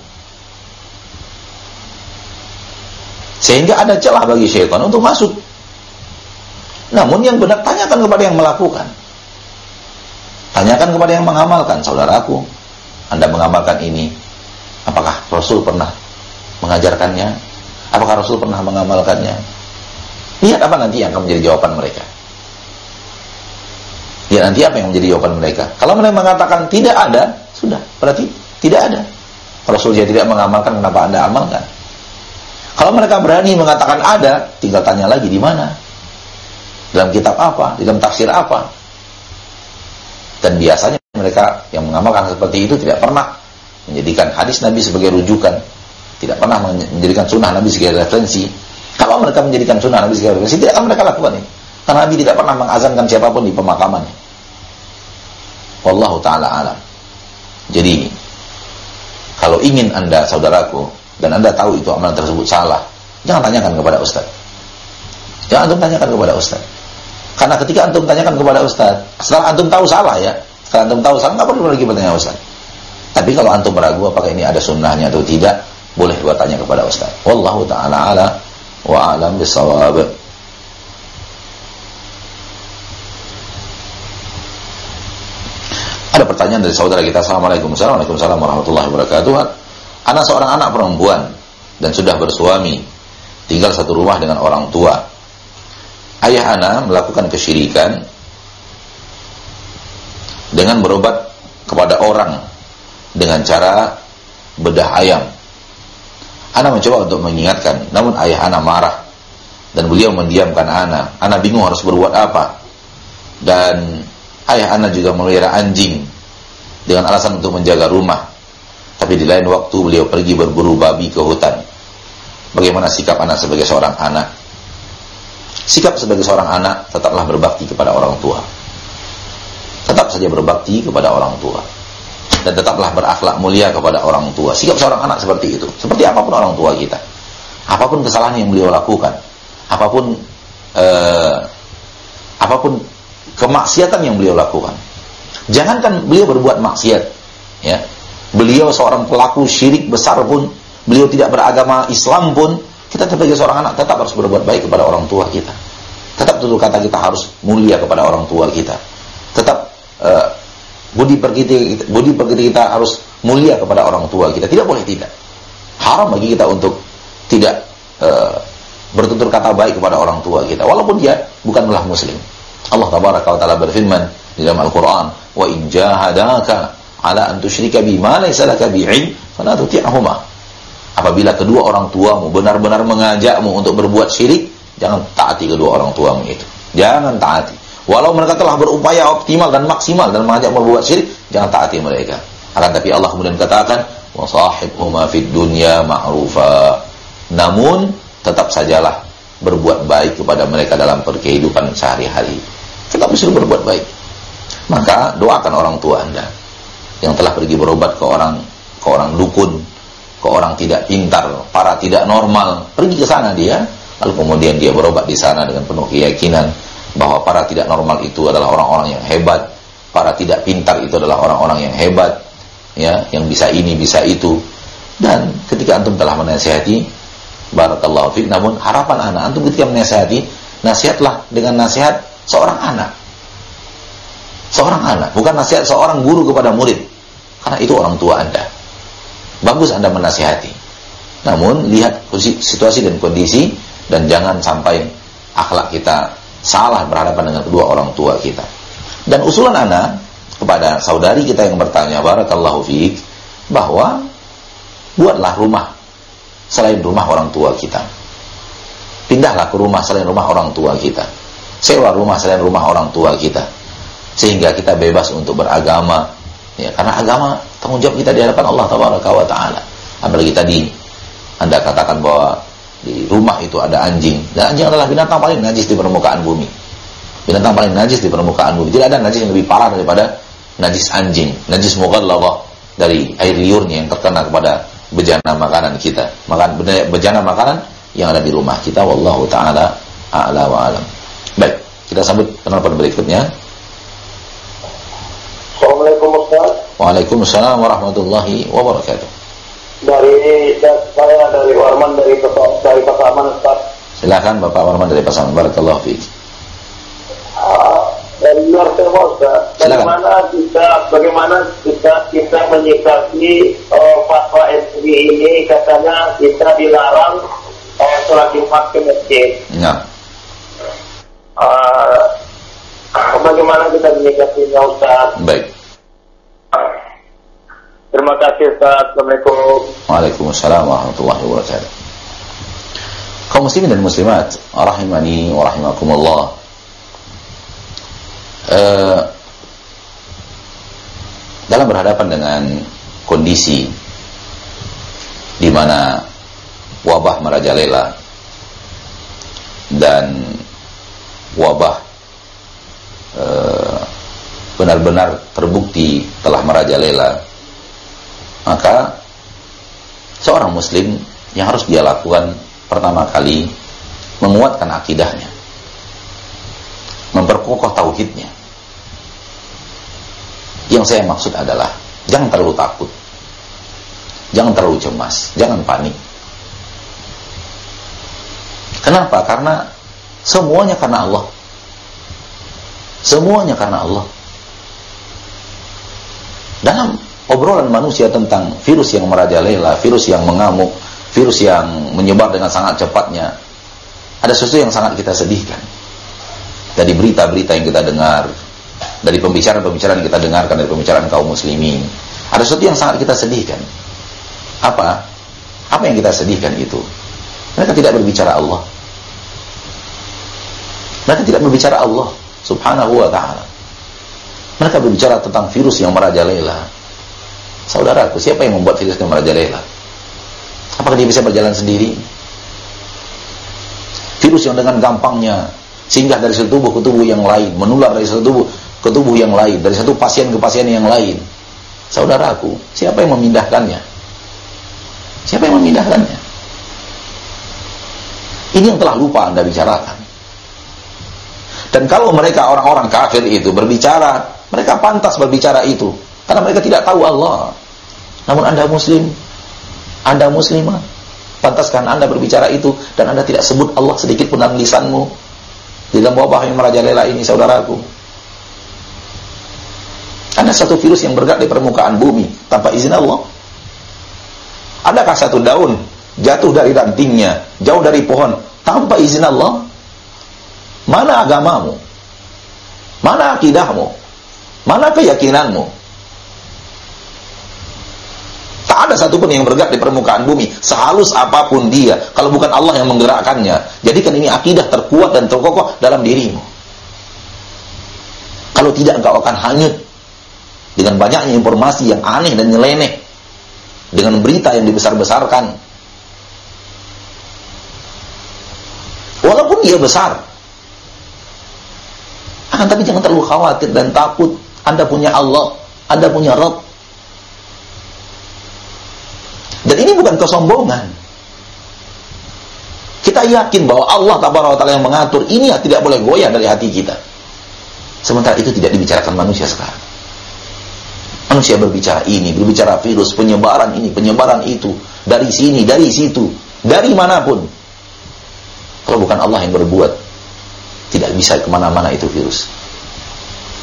Sehingga ada celah bagi syaitan untuk masuk. Namun yang benar, tanyakan kepada yang melakukan. Tanyakan kepada yang mengamalkan. Saudaraku, Anda mengamalkan ini, apakah Rasul pernah mengajarkannya? Apakah Rasul pernah mengamalkannya? Lihat apa nanti yang akan menjadi jawaban mereka. Lihat nanti apa yang menjadi jawaban mereka. Kalau mereka mengatakan tidak ada, sudah, berarti tidak ada. Rasul dia tidak mengamalkan, kenapa Anda amalkan? Kalau mereka berani mengatakan ada, tinggal tanya lagi di mana, dalam kitab apa, dalam tafsir apa. Dan biasanya mereka yang mengamalkan seperti itu tidak pernah menjadikan hadis Nabi sebagai rujukan, tidak pernah menjadikan sunnah Nabi sebagai referensi. Kalau mereka menjadikan sunnah Nabi sebagai referensi, tidak akan mereka lakukan ini, karena Nabi tidak pernah mengazankan siapapun di pemakamannya. Wallahu ta'ala alam. Jadi kalau ingin Anda, saudaraku, dan Anda tahu itu amalan tersebut salah, jangan tanyakan kepada Ustaz. Jangan antum tanyakan kepada Ustaz. Karena ketika antum tanyakan kepada Ustaz, setelah antum tahu salah ya, setelah antum tahu salah, nggak perlu lagi bertanya Ustaz. Tapi kalau antum ragu apakah ini ada sunnahnya atau tidak, boleh bertanya kepada Ustaz. Wallahu ta'ala ala wa a'lam bissawab. Ada pertanyaan dari saudara kita. Assalamualaikum warahmatullahi wabarakatuh. Ana seorang anak perempuan dan sudah bersuami, tinggal satu rumah dengan orang tua. Ayah ana melakukan kesyirikan dengan berobat kepada orang dengan cara bedah ayam. Ana mencoba untuk mengingatkan, namun ayah ana marah dan beliau mendiamkan ana. Ana bingung harus berbuat apa. Dan ayah ana juga memelihara anjing dengan alasan untuk menjaga rumah. Tapi di lain waktu beliau pergi berburu babi ke hutan. Bagaimana sikap anak sebagai seorang anak? Sikap sebagai seorang anak, tetaplah berbakti kepada orang tua. Tetap saja berbakti kepada orang tua. Dan tetaplah berakhlak mulia kepada orang tua. Sikap seorang anak seperti itu. Seperti apapun orang tua kita. Apapun kesalahan yang beliau lakukan. Apapun kemaksiatan yang beliau lakukan. Jangankan beliau berbuat maksiat, ya. Beliau seorang pelaku syirik besar pun, beliau tidak beragama Islam pun, kita sebagai seorang anak tetap harus berbuat baik kepada orang tua kita. Tetap tutur kata kita harus mulia kepada orang tua kita. Tetap budi pekerti kita harus mulia kepada orang tua kita. Tidak boleh tidak. Haram bagi kita untuk tidak bertutur kata baik kepada orang tua kita, walaupun dia bukanlah muslim. Allah tabaraka wa taala berfirman di dalam Al-Qur'an, "Wa in jahadaka ala an tusyrika bima laysa laka bi'ilm fala tuti'huma." Apabila kedua orang tuamu benar-benar mengajakmu untuk berbuat syirik, jangan taati kedua orang tuamu itu. Jangan taati. Walau mereka telah berupaya optimal dan maksimal dan mengajak berbuat syirik, jangan taati mereka. Akan tapi Allah kemudian katakan, "Wa sahibhuma fid dunya ma'rufa." Namun tetap sajalah berbuat baik kepada mereka dalam kehidupan sehari-hari. Tetap disuruh berbuat baik. Maka doakan orang tua Anda yang telah pergi berobat ke orang dukun, ke orang tidak pintar, para tidak normal, pergi ke sana dia, lalu kemudian dia berobat di sana dengan penuh keyakinan bahwa para tidak normal itu adalah orang-orang yang hebat, para tidak pintar itu adalah orang-orang yang hebat, ya, yang bisa ini, bisa itu. Dan ketika antum telah menasihati, barakallahu fiik, namun harapan anak antum ketika menasihati, nasihatlah dengan nasihat seorang anak. Seorang anak, bukan nasihat seorang guru kepada murid. Karena itu orang tua Anda. Bagus Anda menasihati. Namun lihat situasi dan kondisi, dan jangan sampai akhlak kita salah berhadapan dengan kedua orang tua kita. Dan usulan ana kepada saudari kita yang bertanya, barakallahu fiik, bahwa buatlah rumah selain rumah orang tua kita. Pindahlah ke rumah selain rumah orang tua kita. Sewa rumah selain rumah orang tua kita. Sehingga kita bebas untuk beragama. Ya, karena agama tanggung jawab kita di hadapan Allah Tabaraka wa Ta'ala. Apalagi tadi Anda katakan bahwa di rumah itu ada anjing, dan anjing adalah binatang paling najis di permukaan bumi. Binatang paling najis di permukaan bumi. Tidak ada najis yang lebih parah daripada najis anjing, najis mughalladhah, dari air liurnya yang terkena kepada bejana makanan kita, bejana makanan yang ada di rumah kita. Wallahu ta'ala a'la wa alam. Baik, kita sambut penelpon berikutnya. Assalamualaikum Ustaz. Waalaikumsalam warahmatullahi wabarakatuh. Saya dari Warman dari Pasaman Ustaz. Silakan Bapak Warman dari Pasaman. Barakallahu fiik. Dari luar tema Ustaz, bagaimana kita menyikapi fatwa MUI ini, katanya kita dilarang sholat Jumat ke masjid. Nah. Bagaimana kita menyikapinya Ustaz? Baik. Terima kasih Ustaz. Assalamualaikum. Waalaikumsalam warahmatullahi wabarakatuh. Kaum muslimin dan muslimat rahimani wa rahimakumullah. Dalam berhadapan dengan kondisi di mana wabah merajalela dan wabah benar-benar terbukti telah merajalela, maka seorang muslim yang harus dia lakukan pertama kali menguatkan akidahnya, memperkokoh tauhidnya. Yang saya maksud adalah jangan terlalu takut, jangan terlalu cemas, jangan panik. Kenapa? Karena semuanya karena Allah. Semuanya karena Allah. Dalam obrolan manusia tentang virus yang merajalela, virus yang mengamuk, virus yang menyebar dengan sangat cepatnya, ada sesuatu yang sangat kita sedihkan. Dari berita-berita yang kita dengar, dari pembicaraan-pembicaraan yang kita dengarkan, dari pembicaraan kaum muslimin, ada sesuatu yang sangat kita sedihkan. Apa? Apa yang kita sedihkan itu? Mereka tidak berbicara Allah. Mereka tidak berbicara Allah Subhanahu wa ta'ala. Mereka berbicara tentang virus yang merajalela. Saudaraku, siapa yang membuat virus yang merajalela? Apakah dia bisa berjalan sendiri? Virus yang dengan gampangnya singgah dari satu tubuh ke tubuh yang lain, menular dari satu tubuh ke tubuh yang lain, dari satu pasien ke pasien yang lain. Saudaraku, siapa yang memindahkannya? Siapa yang memindahkannya? Ini yang telah lupa Anda bicarakan. Dan kalau mereka orang-orang kafir itu berbicara, mereka pantas berbicara itu, karena mereka tidak tahu Allah. Namun Anda muslim, Anda muslimah, pantaskan Anda berbicara itu, dan Anda tidak sebut Allah sedikit pun dalam lisanmu di dalam wabah yang merajalela ini, saudaraku. Ada satu virus yang bergerak di permukaan bumi tanpa izin Allah. Adakah satu daun jatuh dari rantingnya, jauh dari pohon, tanpa izin Allah? Mana agamamu? Mana akidahmu? Mana keyakinanmu? Tak ada satupun yang bergerak di permukaan bumi, sehalus apapun dia, kalau bukan Allah yang menggerakkannya. Jadikan ini akidah terkuat dan terkokoh dalam dirimu. Kalau tidak, engkau akan hanyut dengan banyaknya informasi yang aneh dan nyeleneh, dengan berita yang dibesar-besarkan. Walaupun dia besar, tapi jangan terlalu khawatir dan takut. Anda punya Allah, Anda punya Rabb. Dan ini bukan kesombongan. Kita yakin bahwa Allah Tabaraka wa Ta'ala yang mengatur ini, tidak boleh goyah dari hati kita. Sementara itu tidak dibicarakan manusia sekarang. Manusia berbicara ini, berbicara virus, penyebaran ini, penyebaran itu, dari sini, dari situ, dari manapun. Kalau bukan Allah yang berbuat, tidak bisa kemana-mana itu virus.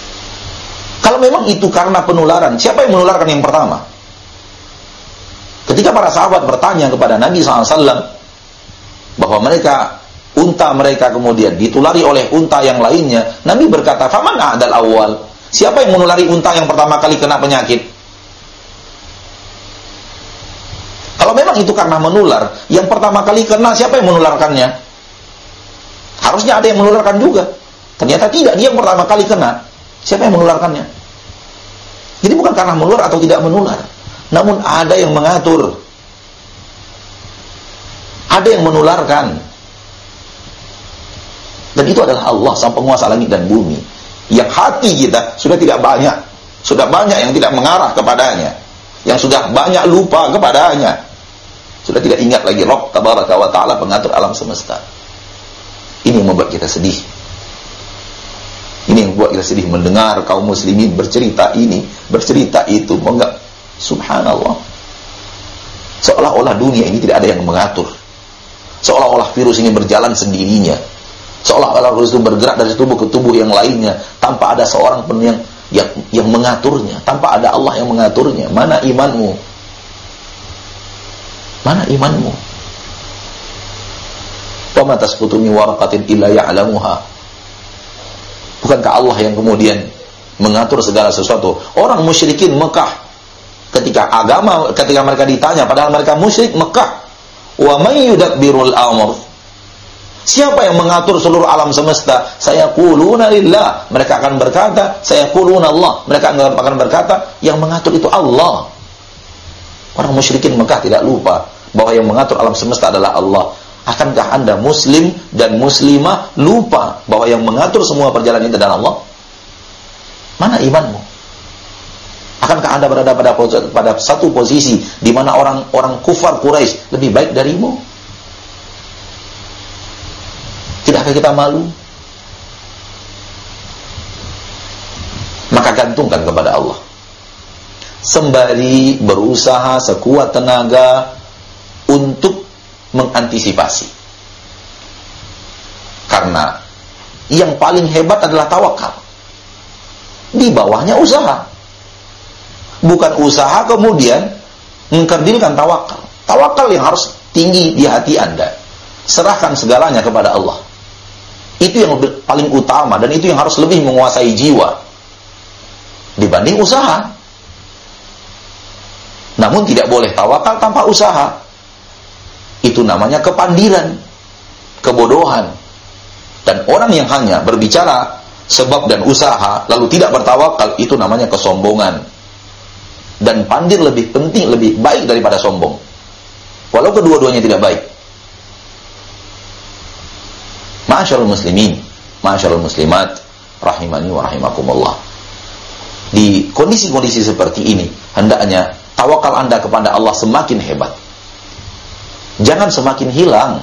Kalau memang itu karena penularan, siapa yang menularkan yang pertama? Ketika para sahabat bertanya kepada Nabi SAW bahwa unta mereka kemudian ditulari oleh unta yang lainnya, Nabi berkata, "Faman a'dal awal?" Siapa yang menulari unta yang pertama kali kena penyakit? Kalau memang itu karena menular, yang pertama kali kena siapa yang menularkannya? Harusnya ada yang menularkan juga. Ternyata tidak, dia yang pertama kali kena. Siapa yang menularkannya? Jadi bukan karena menular atau tidak menular, namun ada yang mengatur. Ada yang menularkan. Dan itu adalah Allah, sang penguasa langit dan bumi. Yang hati kita sudah tidak banyak. Sudah banyak yang tidak mengarah kepadanya. Yang sudah banyak lupa kepadanya. Sudah tidak ingat lagi Rabb Tabaraka wa Ta'ala, pengatur alam semesta. Ini yang membuat kita sedih. Ini yang membuat kita sedih mendengar kaum muslimin bercerita ini, bercerita itu. Enggak. Subhanallah. Seolah-olah dunia ini tidak ada yang mengatur. Seolah-olah virus ini berjalan sendirinya. Seolah-olah virus itu bergerak dari tubuh ke tubuh yang lainnya tanpa ada seorang pun yang mengaturnya, tanpa ada Allah yang mengaturnya. Mana imanmu? Mana imanmu? Wa ma tasqutu min waraqatin illa ya'lamuha. Bukankah Allah yang kemudian mengatur segala sesuatu? Orang musyrikin Mekah ketika mereka ditanya, padahal mereka musyrik Mekah, wa may yudabbirul amr? Siapa yang mengatur seluruh alam semesta? Sayaquluna lillah. Mereka akan berkata, sayaquluna Allah. Mereka akan berkata, yang mengatur itu Allah. Orang musyrikin Mekah tidak lupa bahwa yang mengatur alam semesta adalah Allah. Akankah Anda muslim dan muslimah lupa bahwa yang mengatur semua perjalanan itu adalah Allah? Mana imanmu? Akankah Anda berada pada satu posisi di mana orang kufar Quraisy lebih baik darimu? Tidakkah kita malu? Maka gantungkan kepada Allah. Sembari berusaha sekuat tenaga untuk mengantisipasi. Karena yang paling hebat adalah tawakal. Di bawahnya usaha. Bukan usaha kemudian mengkerdilkan tawakal. Tawakal yang harus tinggi di hati Anda. Serahkan segalanya kepada Allah. Itu yang paling utama dan itu yang harus lebih menguasai jiwa dibanding usaha. Namun tidak boleh tawakal tanpa usaha. Itu namanya kepandiran, kebodohan. Dan orang yang hanya berbicara sebab dan usaha lalu tidak bertawakal, itu namanya kesombongan. Dan pandir lebih penting, lebih baik daripada sombong. Walau kedua-duanya tidak baik. Ma'asyarul muslimin, ma'asyarul muslimat, rahimani wa rahimakumullah. Di kondisi-kondisi seperti ini, hendaknya tawakal Anda kepada Allah semakin hebat. Jangan semakin hilang.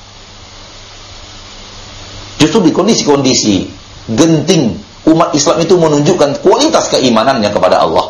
Justru di kondisi-kondisi genting, umat Islam itu menunjukkan kualitas keimanannya kepada Allah.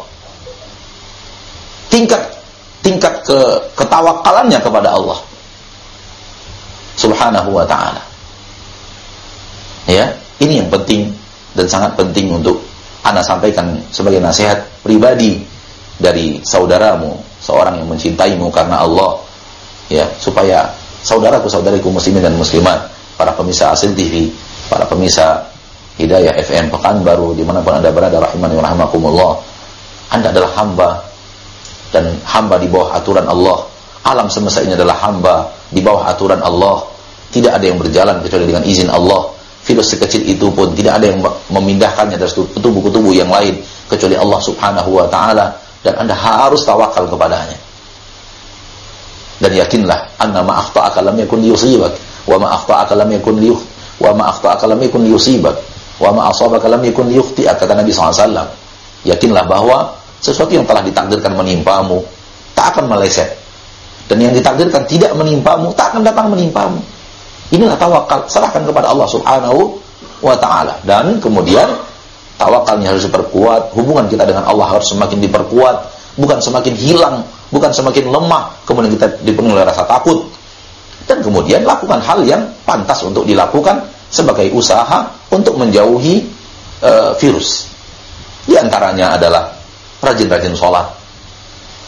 Tingkat ketawakalannya kepada Allah Subhanahu wa ta'ala. Ya, ini yang penting dan sangat penting untuk Anda sampaikan sebagai nasihat pribadi dari saudaramu, seorang yang mencintaimu karena Allah, ya, supaya saudaraku-saudariku muslimin dan muslimat, para pemirsa Asil TV, para pemirsa Hidayah FM Pekanbaru, dimanapun Anda berada, rahimani wa rahimakumullah, Anda adalah hamba dan hamba di bawah aturan Allah. Alam semesta ini adalah hamba di bawah aturan Allah. Tidak ada yang berjalan kecuali dengan izin Allah. Virus sekecil itu pun tidak ada yang memindahkannya dari tubuh ke tubuh yang lain kecuali Allah Subhanahu wa ta'ala. Dan Anda harus tawakal kepadanya. Dan yakinlah, anna ma akhta'aka lam yakun liyusibak, wa ma akhta'aka lam yakun liyusibak, wa ma asabaka lam yakun liyukhti'ak, kata Nabi SAW. Yakinlah bahwa sesuatu yang telah ditakdirkan menimpamu tak akan meleset, dan yang ditakdirkan tidak menimpamu tak akan datang menimpamu. Inilah tawakal, serahkan kepada Allah Subhanahu wa ta'ala. Dan kemudian tawakalnya harus diperkuat, hubungan kita dengan Allah harus semakin diperkuat, bukan semakin hilang, bukan semakin lemah, kemudian kita dipenuhi oleh rasa takut. Dan kemudian lakukan hal yang pantas untuk dilakukan sebagai usaha untuk menjauhi virus. Di antaranya adalah rajin-rajin sholat,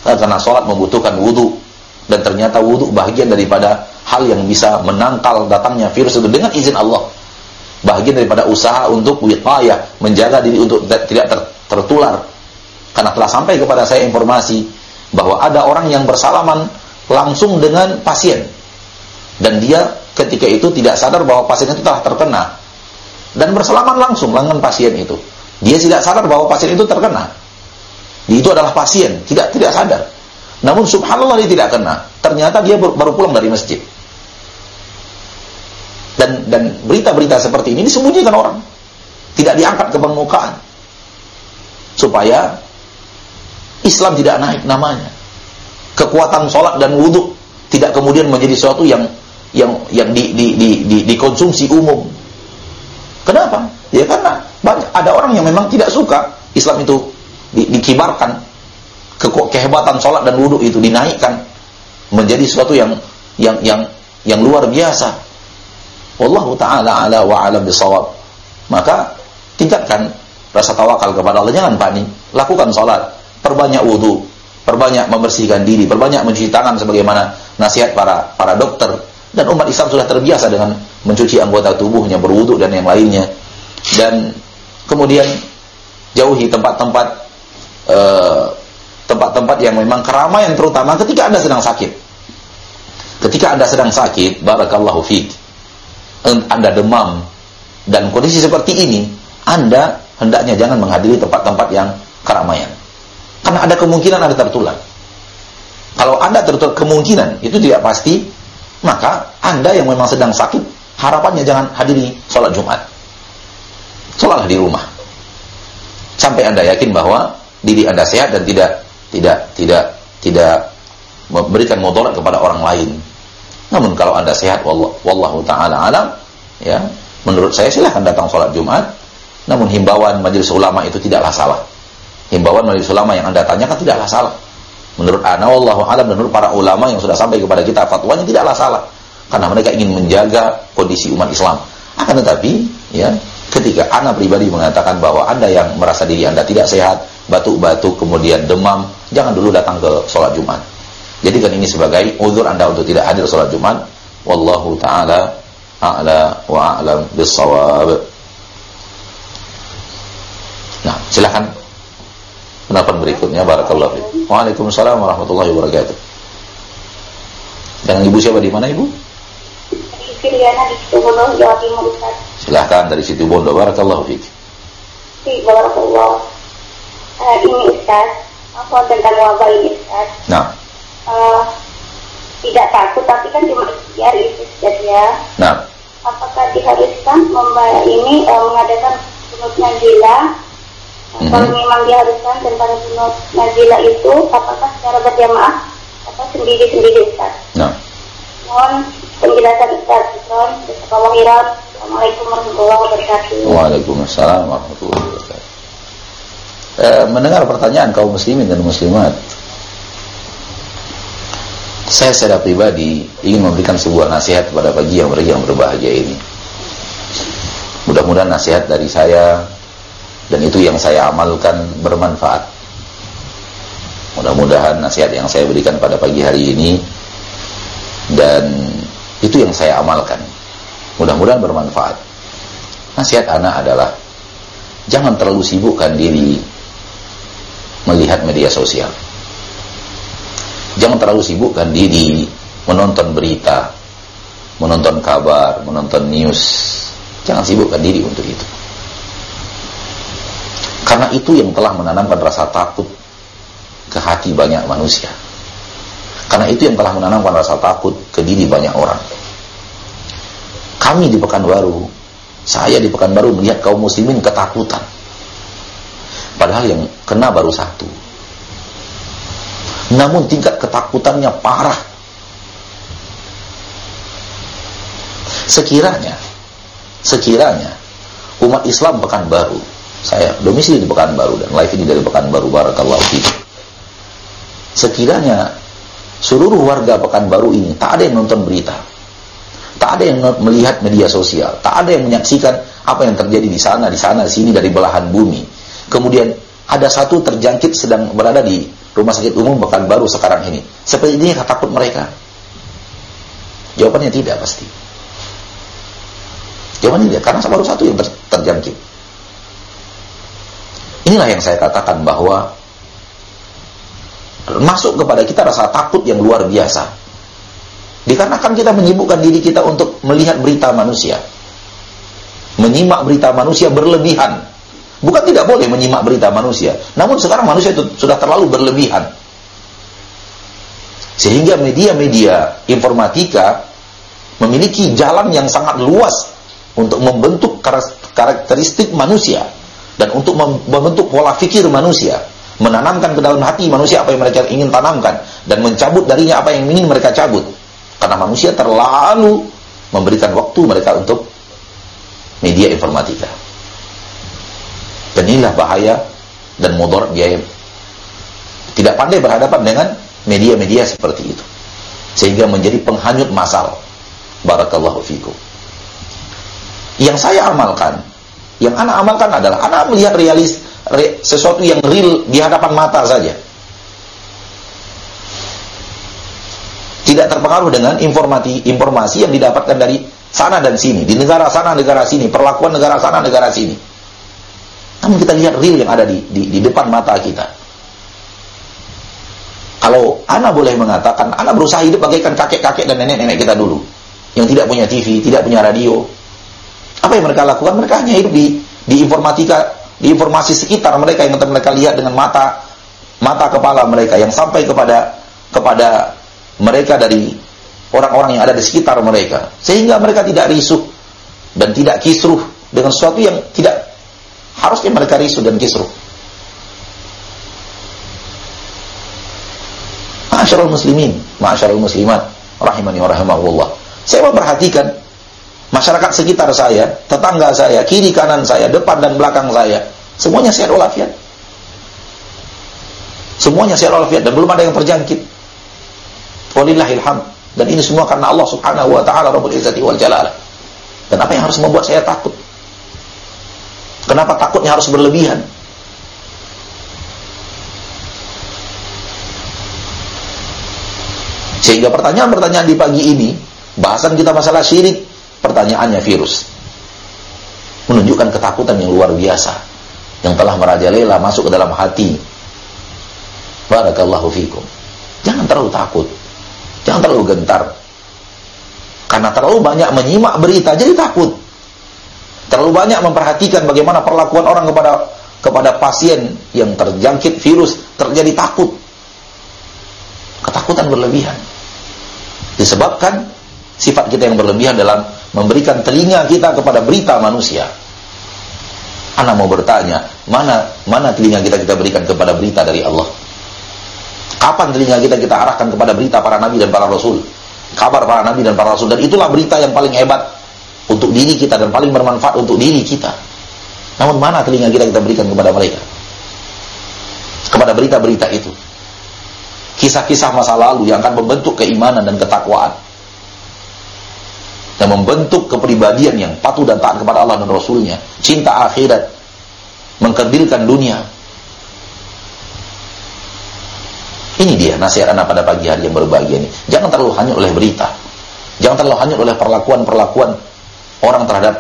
karena sholat membutuhkan wudu, dan ternyata wudu bagian daripada hal yang bisa menangkal datangnya virus itu dengan izin Allah. Bagian daripada usaha untuk wiqayah, menjaga diri untuk tidak tertular. Karena telah sampai kepada saya informasi bahwa ada orang yang bersalaman langsung dengan pasien, dan dia ketika itu tidak sadar bahwa pasien itu telah terkena, dan bersalaman langsung dengan pasien itu. Dia tidak sadar bahwa pasien itu terkena. Itu adalah pasien, tidak sadar. Namun subhanallah dia tidak kena. Ternyata dia baru pulang dari masjid. Dan berita-berita seperti ini disembunyikan orang, tidak diangkat ke permukaan, supaya Islam tidak naik namanya. Kekuatan sholat dan wudhu tidak kemudian menjadi sesuatu yang dikonsumsi umum. Kenapa? Ya karena ada orang yang memang tidak suka Islam itu dikibarkan, kehebatan sholat dan wudhu itu dinaikkan menjadi sesuatu yang luar biasa. Wallahu ta'ala ala wa alam bisawab. Maka tingkatkan rasa tawakal kepada Allah, jangan panik, lakukan sholat, perbanyak wudu, perbanyak membersihkan diri, perbanyak mencuci tangan sebagaimana nasihat para dokter. Dan umat Islam sudah terbiasa dengan mencuci anggota tubuhnya, berwudu dan yang lainnya. Dan kemudian jauhi tempat-tempat yang memang keramaian, terutama ketika Anda sedang sakit. Ketika Anda sedang sakit, barakallahu fiik, Anda demam dan kondisi seperti ini, Anda hendaknya jangan menghadiri tempat-tempat yang keramaian, karena ada kemungkinan Anda tertular. Kalau Anda tertular, kemungkinan itu tidak pasti, maka Anda yang memang sedang sakit, harapannya jangan hadiri sholat Jumat. Sholatlah di rumah sampai Anda yakin bahwa diri Anda sehat dan tidak memberikan mudarat kepada orang lain. Namun kalau Anda sehat, wallahu ta'ala alam, ya, menurut saya silahkan datang sholat Jumat. Namun himbauan majelis ulama itu tidaklah salah. Himbauan majelis ulama yang Anda tanyakan tidaklah salah. Menurut ana wallahu alam, dan menurut para ulama yang sudah sampai kepada kita fatwanya tidaklah salah, karena mereka ingin menjaga kondisi umat Islam. Akan tetapi, ya, ketika ana pribadi mengatakan bahwa Anda yang merasa diri Anda tidak sehat, batuk-batuk, kemudian demam, jangan dulu datang ke sholat Jumat. Jadikan ini sebagai uzur Anda untuk tidak hadir sholat Jumat. Wallahu ta'ala a'la wa a'lam bis-shawab. Nah, silakan pendapat berikutnya. Barakallahu fiik. Waalaikumsalam warahmatullahi wabarakatuh. Dengan Ibu siapa, di mana Ibu? Firiana di Situbondo, Jawa Timur, Ustaz. Silahkan dari Situbondo. Barakallahu fiik. Barakallahu. Ini Ustaz, apa tentang wabah ini Ustaz? Nah. Tidak takut, tapi kan cuma ikhtiar itu saja. Nah. Apakah diharuskan mengadakan kunut nazilah? Kalau memang diharuskan tentang kunut nazilah itu, apakah secara berjamaah atau sendiri-sendiri Ustaz? Nah. Mohon penjelasan Ustaz. Assalamualaikum warahmatullahi wabarakatuh. Waalaikumsalam warahmatullahi wabarakatuh. Mendengar pertanyaan kaum muslimin dan muslimat, saya secara pribadi ingin memberikan sebuah nasihat kepada pagi yang berbahagia ini. Mudah-mudahan nasihat dari saya dan itu yang saya amalkan bermanfaat. Mudah-mudahan nasihat yang saya berikan pada pagi hari ini dan itu yang saya amalkan, mudah-mudahan bermanfaat. Nasihat anak adalah jangan terlalu sibukkan diri melihat media sosial. Jangan terlalu sibukkan diri menonton berita, menonton kabar, menonton news. Jangan sibukkan diri untuk itu. Karena itu yang telah menanamkan rasa takut ke hati banyak manusia. Karena itu yang telah menanamkan rasa takut ke diri banyak orang. Kami di Pekanbaru, saya di Pekanbaru melihat kaum muslimin ketakutan. Padahal yang kena baru satu. Namun tingkat ketakutannya parah. Sekiranya umat Islam Pekanbaru, saya domisili di Pekanbaru dan live ini dari Pekanbaru, barakallahu fiik. Sekiranya seluruh warga Pekanbaru ini tak ada yang nonton berita, tak ada yang melihat media sosial, tak ada yang menyaksikan apa yang terjadi di sana, di sini dari belahan bumi. Kemudian ada satu terjangkit sedang berada di rumah sakit umum Pekanbaru sekarang ini. Seperti ini takut mereka? Jawabannya tidak pasti. Jawabannya tidak, karena baru satu yang terjangkit. Inilah yang saya katakan bahwa masuk kepada kita rasa takut yang luar biasa. Dikarenakan kita menyibukkan diri kita untuk melihat berita manusia. Menyimak berita manusia berlebihan. Bukan tidak boleh menyimak berita manusia, namun sekarang manusia itu sudah terlalu berlebihan. Sehingga media-media informatika memiliki jalan yang sangat luas untuk membentuk karakteristik manusia dan untuk membentuk pola pikir manusia, menanamkan ke dalam hati manusia apa yang mereka ingin tanamkan dan mencabut darinya apa yang ingin mereka cabut. Karena manusia terlalu memberikan waktu mereka untuk media informatika. Dan inilah bahaya dan mudarat dia tidak pandai berhadapan dengan media-media seperti itu, sehingga menjadi penghanyut masal. Barakallahu fikum. Yang saya amalkan, yang anak amalkan adalah anak melihat sesuatu yang real di hadapan mata saja, tidak terpengaruh dengan informasi yang didapatkan dari sana dan sini, di negara sana negara sini, perlakuan negara sana negara sini. Namun kita lihat real yang ada di depan mata kita. Kalau anak boleh mengatakan, anak berusaha hidup bagaikan kakek-kakek dan nenek-nenek kita dulu, yang tidak punya TV, tidak punya radio. Apa yang mereka lakukan? Mereka hanya hidup di informatika, di informasi sekitar mereka yang mereka lihat dengan mata kepala mereka, yang sampai kepada mereka dari orang-orang yang ada di sekitar mereka, sehingga mereka tidak risih dan tidak kisruh dengan sesuatu yang tidak harusnya mereka risih dan kisruh. Ma'asyiral muslimin, ma'asyiral muslimat, rahimani wa rahimakumullah. Saya memperhatikan masyarakat sekitar saya, tetangga saya, kiri kanan saya, depan dan belakang saya, semuanya sehat walafiat. Semuanya sehat walafiat dan belum ada yang terjangkit. Walillahil hamd. Dan ini semua karena Allah Subhanahu wa taala Rabbul Izzati wal Jalalah. Dan apa yang harus membuat saya takut? Kenapa takutnya harus berlebihan? Sehingga pertanyaan-pertanyaan di pagi ini, bahasan kita masalah syirik, pertanyaannya virus. Menunjukkan ketakutan yang luar biasa yang telah merajalela masuk ke dalam hati. Barakallahu fikum. Jangan terlalu takut. Jangan terlalu gentar. Karena terlalu banyak menyimak berita jadi takut. Terlalu banyak memperhatikan bagaimana perlakuan orang kepada pasien yang terjangkit virus, terjadi takut. Ketakutan berlebihan. Disebabkan sifat kita yang berlebihan dalam memberikan telinga kita kepada berita manusia. Ana mau bertanya, mana telinga kita berikan kepada berita dari Allah? Kapan telinga kita arahkan kepada berita para nabi dan para rasul? Kabar para nabi dan para rasul, dan itulah berita yang paling hebat untuk diri kita dan paling bermanfaat untuk diri kita. Namun mana telinga kita berikan kepada mereka? Kepada berita-berita itu. Kisah-kisah masa lalu yang akan membentuk keimanan dan ketakwaan. Dan membentuk kepribadian yang patuh dan taat kepada Allah dan Rasulnya. Cinta akhirat. Mengkerdilkan dunia. Ini dia nasihat anak pada pagi hari yang berbahagia ini. Jangan terlalu hanyut oleh berita. Jangan terlalu hanyut oleh perlakuan-perlakuan orang terhadap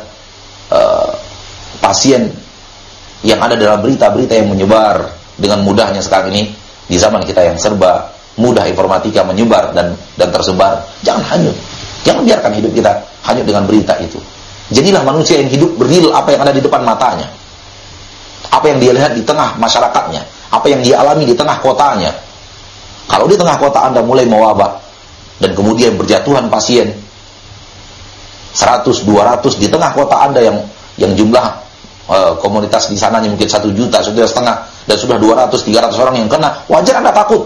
pasien yang ada dalam berita-berita yang menyebar dengan mudahnya sekarang ini di zaman kita yang serba mudah informatika menyebar dan tersebar. Jangan hanyut. Jangan biarkan hidup kita hanyut dengan berita itu. Jadilah manusia yang hidup real apa yang ada di depan matanya. Apa yang dia lihat di tengah masyarakatnya, apa yang dia alami di tengah kotanya. Kalau di tengah kota Anda mulai mewabah dan kemudian berjatuhan pasien 100, 200 di tengah kota Anda yang jumlah komunitas di sananya mungkin 1 juta, 1,5 juta dan sudah 200, 300 orang yang kena, wajar Anda takut.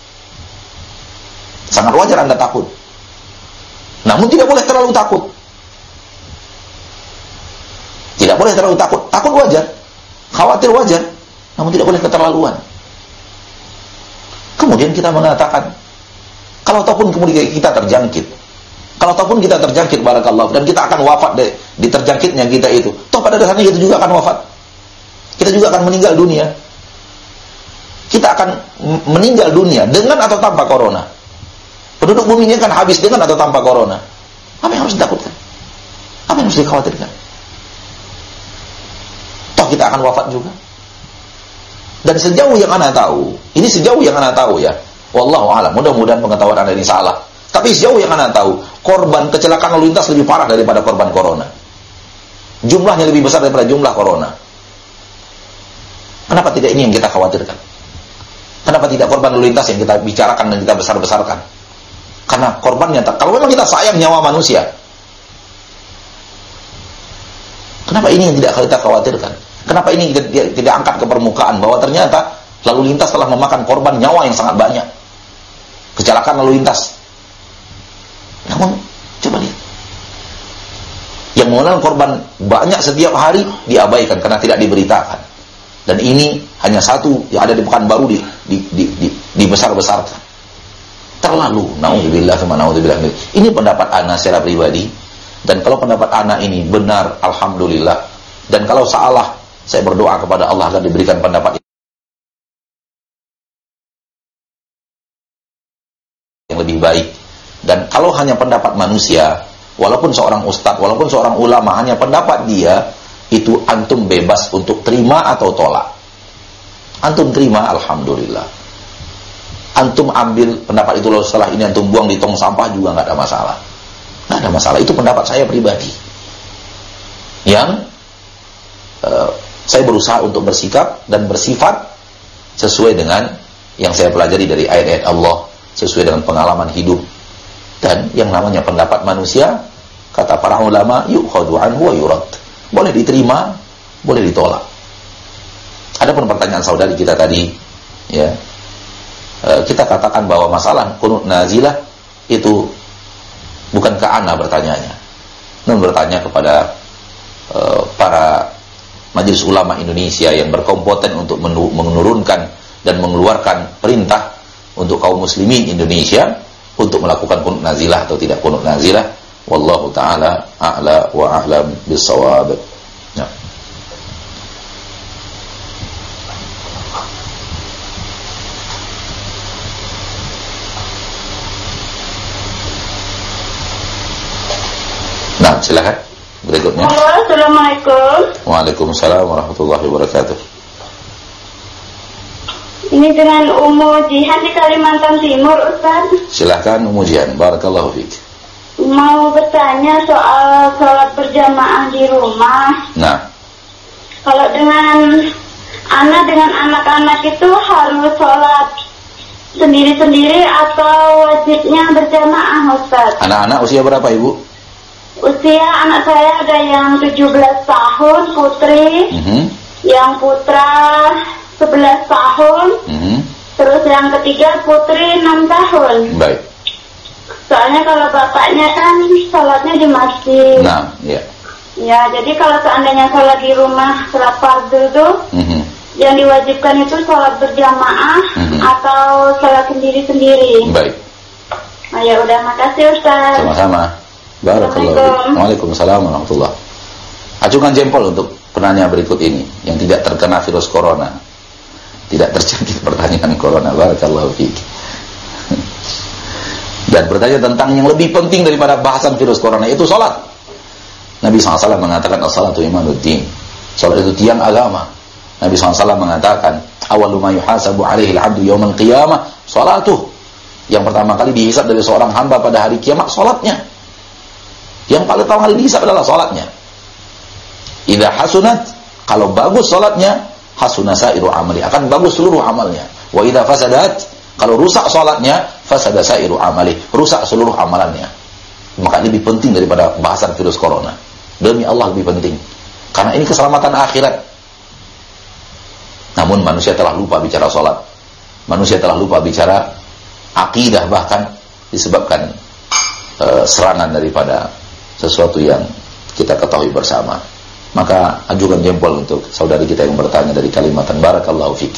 Sangat wajar Anda takut. Namun tidak boleh terlalu takut. Tidak boleh terlalu takut. Takut wajar, khawatir wajar, namun tidak boleh keterlaluan. Kemudian kita mengatakan, kalau ataupun kemudian kita terjangkit, barakallahu, dan kita akan wafat di terjangkitnya kita itu, toh pada dasarnya kita juga akan wafat. Kita juga akan meninggal dunia. kita akan meninggal dunia dengan atau tanpa corona. Penduduk bumi ini akan habis dengan atau tanpa corona. Apa yang harus ditakutkan? Apa yang harus dikhawatirkan? Toh kita akan wafat juga. Dan sejauh yang ana tahu, ini sejauh yang ana tahu ya, wallahu a'lam, mudah-mudahan pengetahuan Anda ini salah. Tapi sejauh yang ana tahu, korban kecelakaan lalu lintas lebih parah daripada korban corona. Jumlahnya lebih besar daripada jumlah corona. Kenapa tidak ini yang kita khawatirkan? Kenapa tidak korban lalu lintas yang kita bicarakan dan kita besar-besarkan? Karena korbannya, kalau memang kita sayang nyawa manusia, kenapa ini yang tidak kita khawatirkan? Kenapa ini tidak angkat ke permukaan bahwa ternyata lalu lintas telah memakan korban nyawa yang sangat banyak. Kecelakaan lalu lintas. Namun, coba lihat. Yang mengenal korban banyak setiap hari diabaikan karena tidak diberitakan. Dan ini hanya satu yang ada di Pekanbaru dibesar-besarkan. Terlalu, naudzubillah sama naudzubillah. Ini pendapat ana secara pribadi. Dan kalau pendapat ana ini benar, alhamdulillah. Dan kalau salah, saya berdoa kepada Allah agar diberikan pendapat yang lebih baik. Dan kalau hanya pendapat manusia, walaupun seorang ustadz, walaupun seorang ulama, hanya pendapat dia, itu antum bebas untuk terima atau tolak. Antum terima, alhamdulillah. Antum ambil pendapat itu, lalu setelah ini antum buang di tong sampah juga nggak ada masalah. Nggak ada masalah, itu pendapat saya pribadi. Yang saya berusaha untuk bersikap dan bersifat sesuai dengan yang saya pelajari dari ayat-ayat Allah, sesuai dengan pengalaman hidup. Dan yang namanya pendapat manusia, kata para ulama, yu'khadhu anhu wa yurad. Boleh diterima, boleh ditolak. Adapun pertanyaan saudari kita tadi, ya, kita katakan bahwa masalah qunut nazilah itu bukan ke ana bertanyanya, namun bertanya kepada para majelis ulama Indonesia yang berkompeten untuk menurunkan dan mengeluarkan perintah untuk kaum muslimin Indonesia untuk melakukan qunut nazilah atau tidak qunut nazilah. Wallahu ta'ala a'la wa a'lam bis-shawab. Ya. Nah, silakan berikutnya. Assalamualaikum. Waalaikumsalam warahmatullahi wabarakatuh. Ini dengan Umu Jihan di Kalimantan Timur, Ustaz. Silakan Umu Jihan, barakallahu fiik. Mau bertanya soal sholat berjamaah di rumah. Nah, kalau dengan anak-anak itu harus sholat sendiri-sendiri atau wajibnya berjamaah, Ustaz? Anak-anak usia berapa, Ibu? Usia anak saya ada yang 17 tahun, putri. Yang putra 11 tahun. Terus yang ketiga putri 6 tahun. Baik. Soalnya kalau bapaknya kan sholatnya di masjid. Nah, ya. Ya, jadi kalau seandainya sholat di rumah sholat fardu itu, yang diwajibkan itu sholat berjamaah atau sholat sendiri-sendiri. Baik. Nah, ya udah, makasih Ustaz. Sama-sama. Barakallahu. Waalaikumsalam warahmatullahi. Acungkan jempol untuk penanya berikut ini yang tidak terkena virus corona, tidak terjangkit pertanyaan corona. Barakallahu fiik. Dan bertanya tentang yang lebih penting daripada bahasan virus corona, itu sholat. Nabi SAW mengatakan as-salatu imanuddin. Sholat itu tiang agama. Nabi SAW mengatakan awwalu ma yuhasabu alaihi al-'abdu yaumal qiyamah sholatuh. Yang pertama kali dihisab dari seorang hamba pada hari kiamat, sholatnya. Yang paling pertama kali dihisab adalah sholatnya. Idza hasunat, kalau bagus sholatnya, hasuna sairu amali, akan bagus seluruh amalnya. Wa idza fasadat, kalau rusak sholatnya, fasada sairu amali, rusak seluruh amalannya. Maka lebih penting daripada bahasan virus corona. Demi Allah lebih penting. Karena ini keselamatan akhirat. Namun manusia telah lupa bicara sholat. Manusia telah lupa bicara akidah, bahkan disebabkan serangan daripada sesuatu yang kita ketahui bersama. Maka ajukan jempol untuk saudari kita yang bertanya dari Kalimantan. Barakallahu fiik.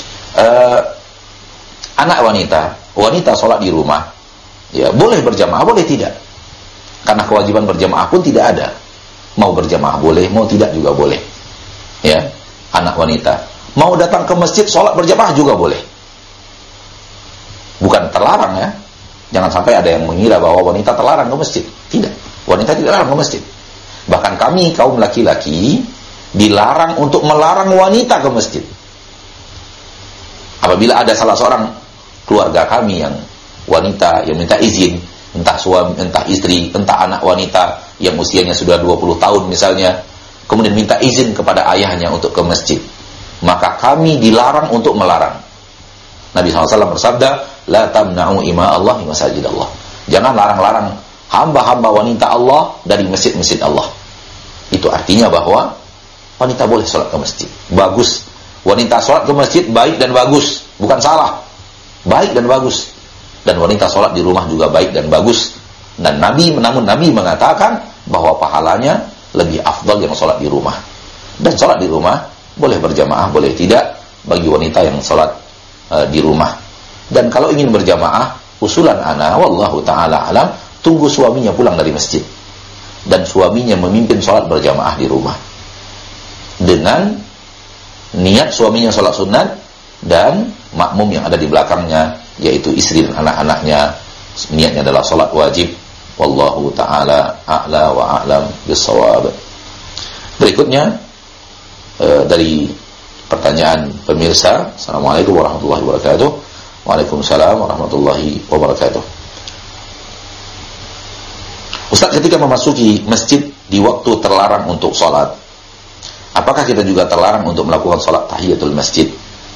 Anak wanita sholat di rumah, ya boleh berjamaah, boleh tidak. Karena kewajiban berjamaah pun tidak ada. Mau berjamaah boleh, mau tidak juga boleh. Ya, anak wanita. Mau datang ke masjid sholat berjamaah juga boleh. Bukan terlarang ya. Jangan sampai ada yang mengira bahwa wanita terlarang ke masjid. Tidak. Wanita tidak terlarang ke masjid. Bahkan kami kaum laki-laki dilarang untuk melarang wanita ke masjid. Apabila ada salah seorang keluarga kami yang wanita yang minta izin, entah suami, entah istri, entah anak wanita yang usianya sudah 20 tahun misalnya, kemudian minta izin kepada ayahnya untuk ke masjid, maka kami dilarang untuk melarang. Nabi SAW bersabda, la tamna'u ima Allah masajid Allah. Jangan larang-larang hamba-hamba wanita Allah dari masjid-masjid Allah. Itu artinya bahwa wanita boleh sholat ke masjid. Bagus. Wanita sholat ke masjid baik dan bagus. Bukan salah. Baik dan bagus. Dan wanita sholat di rumah juga baik dan bagus. Dan namun Nabi mengatakan bahwa pahalanya lebih afdal yang sholat di rumah. Dan sholat di rumah boleh berjamaah, boleh tidak bagi wanita yang sholat di rumah. Dan kalau ingin berjamaah, usulan ana wallahu ta'ala alam, tunggu suaminya pulang dari masjid dan suaminya memimpin sholat berjamaah di rumah dengan niat suaminya sholat sunat dan makmum yang ada di belakangnya yaitu istri dan anak-anaknya niatnya adalah sholat wajib. Wallahu ta'ala a'la wa a'lam bisawab. Berikutnya dari pertanyaan pemirsa. Assalamualaikum warahmatullahi wabarakatuh. Waalaikumsalam warahmatullahi wabarakatuh. Ustaz, ketika memasuki masjid di waktu terlarang untuk sholat, apakah kita juga terlarang untuk melakukan sholat tahiyatul masjid?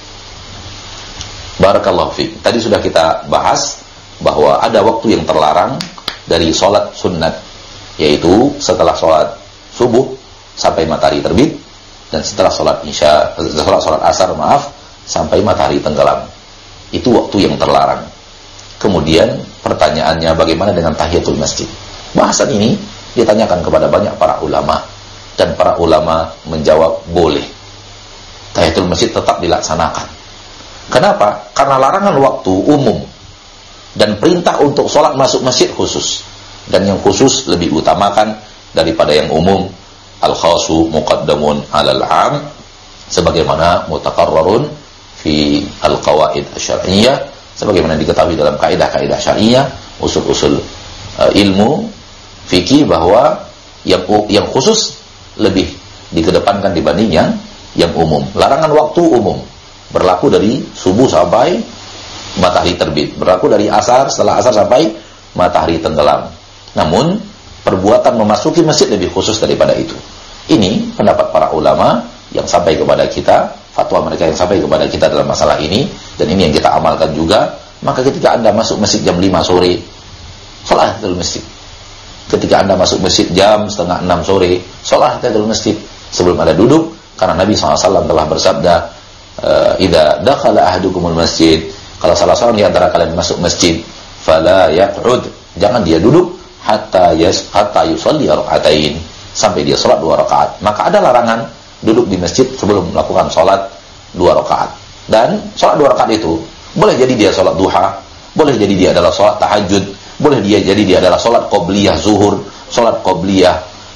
Barakallahu fiik. Tadi sudah kita bahas bahwa ada waktu yang terlarang dari sholat sunnat, yaitu setelah sholat subuh sampai matahari terbit, dan setelah sholat isya, setelah sholat asar sampai matahari tenggelam. Itu waktu yang terlarang. Kemudian pertanyaannya, bagaimana dengan tahiyatul masjid? Bahasan ini ditanyakan kepada banyak para ulama, dan para ulama menjawab boleh. Tahiyatul masjid tetap dilaksanakan. Kenapa? Karena larangan waktu umum dan perintah untuk sholat masuk masjid khusus, dan yang khusus lebih utamakan daripada yang umum. Al-khasu muqaddamun 'alal 'am, sebagaimana mutaqarrarun fi al-qawaid asy-syar'iyyah, sebagaimana diketahui dalam kaidah-kaidah syar'iyyah, usul-usul ilmu fikih, bahwa yang khusus lebih dikedepankan dibanding yang umum. Larangan waktu umum berlaku dari subuh sampai matahari terbit, berlaku dari asar, setelah asar sampai matahari tenggelam. Namun perbuatan memasuki masjid lebih khusus daripada itu. Ini pendapat para ulama yang sampai kepada kita, fatwa mereka yang sampai kepada kita dalam masalah ini, dan ini yang kita amalkan juga. Maka ketika Anda masuk masjid jam 5 sore, sholat tahiyatul masjid. Ketika Anda masuk masjid jam 5:30 sore, sholat tahiyatul masjid sebelum Anda duduk, karena Nabi SAW telah bersabda, idza dakhala ahadukumul masjid, kalau salah seorang di antara kalian masuk masjid, fala yaq'ud, jangan dia duduk hatta yusalli rak'atain, sampai dia salat 2 rakaat. Maka ada larangan duduk di masjid sebelum melakukan salat 2 rakaat. Dan salat 2 rakaat itu boleh jadi dia salat duha, boleh jadi dia adalah salat tahajud, boleh dia jadi dia adalah salat qobliyah zuhur, salat qobliyah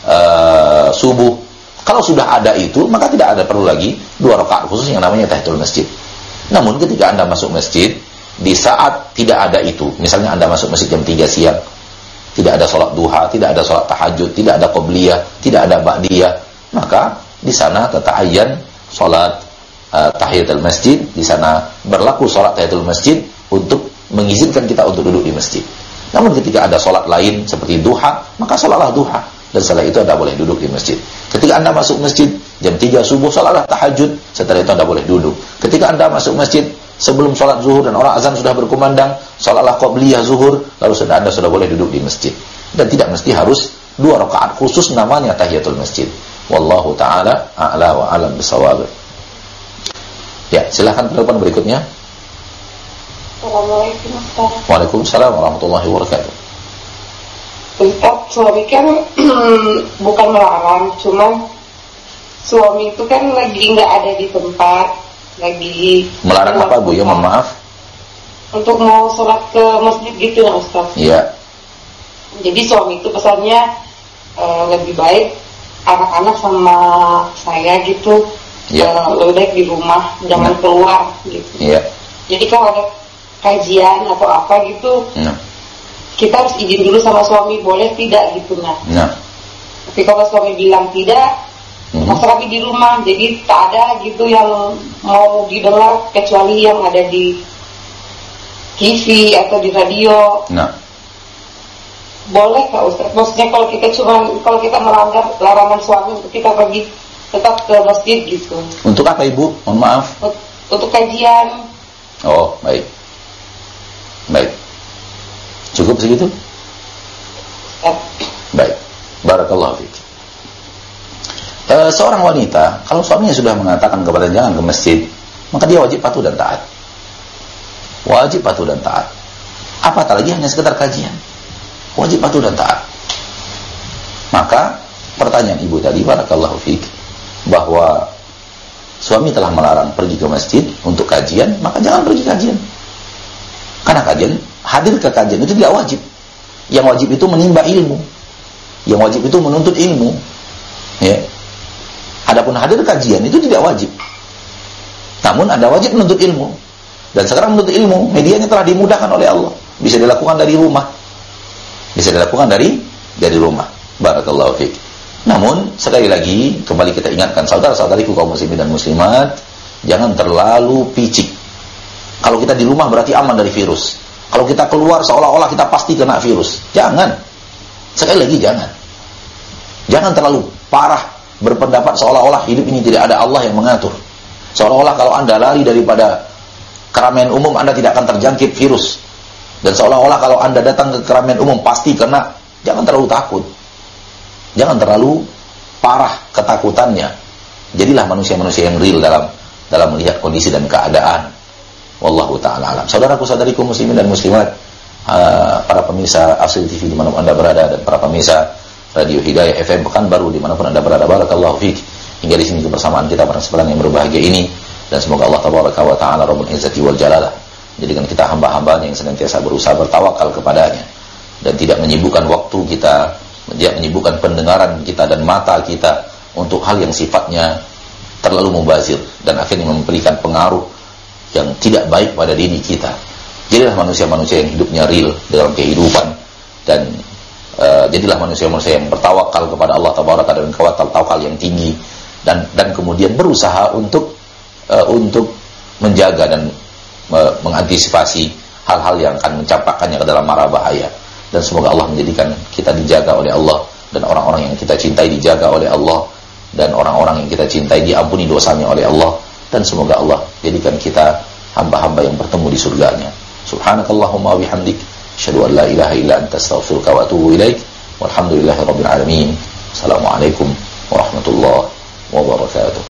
subuh. Kalau sudah ada itu, maka tidak ada perlu lagi 2 rakaat khusus yang namanya tahiyatul masjid. Namun ketika Anda masuk masjid di saat tidak ada itu, misalnya Anda masuk masjid jam 3 siang, tidak ada sholat duha, tidak ada sholat tahajud, tidak ada qobliyah, tidak ada ba'diyah, maka di sana tata'ayyan sholat tahiyatul masjid. Di sana berlaku sholat tahiyatul masjid untuk mengizinkan kita untuk duduk di masjid. Namun ketika ada sholat lain seperti duha, maka sholatlah duha, dan setelah itu Anda boleh duduk di masjid. Ketika Anda masuk masjid jam 3 subuh, sholatlah tahajud, setelah itu Anda boleh duduk. Ketika Anda masuk masjid sebelum sholat zuhur dan orang azan sudah berkumandang, sholatlah qobliyah zuhur, lalu Anda sudah boleh duduk di masjid. Dan tidak mesti harus 2 rakaat khusus namanya tahiyatul masjid. Wallahu ta'ala a'la wa a'lam bisawab. Ya, silahkan telepon berikutnya. Assalamualaikum warahmatullahi. Waalaikumsalam warahmatullahi wabarakatuh. Ustaz, suami kan bukan melarang, cuman suami itu kan lagi nggak ada di tempat, lagi melarang apa Bu? Ya, mohon maaf. Untuk mau sholat ke masjid gitu ya Ustaz. Iya. Jadi suami itu pesannya lebih baik anak-anak sama saya gitu lebih baik di rumah, jangan keluar gitu. Jadi kalau ada kajian atau apa gitu, kita harus izin dulu sama suami, boleh tidak gitu. Tapi kalau suami bilang tidak, masyarakat di rumah, jadi tak ada gitu yang mau didengar kecuali yang ada di TV atau di radio. Boleh Kak Ustaz? Maksudnya kalau kita melanggar larangan suami, untuk kita pergi tetap ke masjid gitu. Untuk apa Ibu? Mohon maaf. Untuk kajian. Oh, baik. Cukup segitu? Baik. Barakallahu fiik. Seorang wanita, kalau suaminya sudah mengatakan kepada jangan ke masjid, maka dia wajib patuh dan taat. Wajib patuh dan taat. Apatah lagi hanya sekedar kajian. Wajib patuh dan taat. Maka pertanyaan Ibu tadi, barakallahu fiik, bahwa suami telah melarang pergi ke masjid untuk kajian, maka jangan pergi kajian. Karena kajian, hadir ke kajian itu tidak wajib. Yang wajib itu menimba ilmu. Yang wajib itu menuntut ilmu. Ya. Adapun hadir kajian itu tidak wajib. Namun Anda wajib menuntut ilmu. Dan sekarang menuntut ilmu, medianya telah dimudahkan oleh Allah. Bisa dilakukan dari rumah. Bisa dilakukan dari rumah. Barakallahu fiik. Namun sekali lagi kembali kita ingatkan saudara-saudariku kaum muslimin dan muslimat, jangan terlalu picik. Kalau kita di rumah berarti aman dari virus. Kalau kita keluar seolah-olah kita pasti kena virus. Jangan. Sekali lagi jangan. Jangan terlalu parah berpendapat seolah-olah hidup ini tidak ada Allah yang mengatur. Seolah-olah kalau Anda lari daripada keramaian umum Anda tidak akan terjangkit virus. Dan seolah-olah kalau Anda datang ke keramaian umum pasti kena. Jangan terlalu takut. Jangan terlalu parah ketakutannya. Jadilah manusia-manusia yang real dalam melihat kondisi dan keadaan. Wallahu ta'ala alam. Saudaraku-saudariku muslimin dan muslimat, para pemirsa Asri TV dimanapun Anda berada, dan para pemirsa Radio Hidayah FM Pekanbaru dimanapun Anda berada, barakallahu fiik. Hingga di sini kebersamaan kita para sekalian yang berbahagia ini, dan semoga Allah tabaraka wa ta'ala Rabbul Izzati wal Jalalah jadikan kita hamba-hambanya yang senantiasa berusaha bertawakal kepadanya dan tidak menyibukkan waktu kita, tidak menyibukkan pendengaran kita dan mata kita untuk hal yang sifatnya terlalu mubazir dan akhirnya memberikan pengaruh yang tidak baik pada diri kita. Jadilah manusia-manusia yang hidupnya real dalam kehidupan, dan jadilah manusia-manusia yang bertawakal kepada Allah tabaraka dan tawakal yang tinggi, dan kemudian berusaha untuk menjaga dan mengantisipasi hal-hal yang akan mencampakkannya ke dalam mara bahaya. Dan semoga Allah menjadikan kita dijaga oleh Allah, dan orang-orang yang kita cintai dijaga oleh Allah, dan orang-orang yang kita cintai diampuni dosanya oleh Allah, dan semoga Allah jadikan kita hamba-hamba yang bertemu di surganya. Subhanakallahumma wa bihamdik, asyhadu an la ilaha illa anta, astaghfiruka wa atubu ilaik. Walhamdulillahirabbil alamin. Assalamualaikum warahmatullahi wabarakatuh.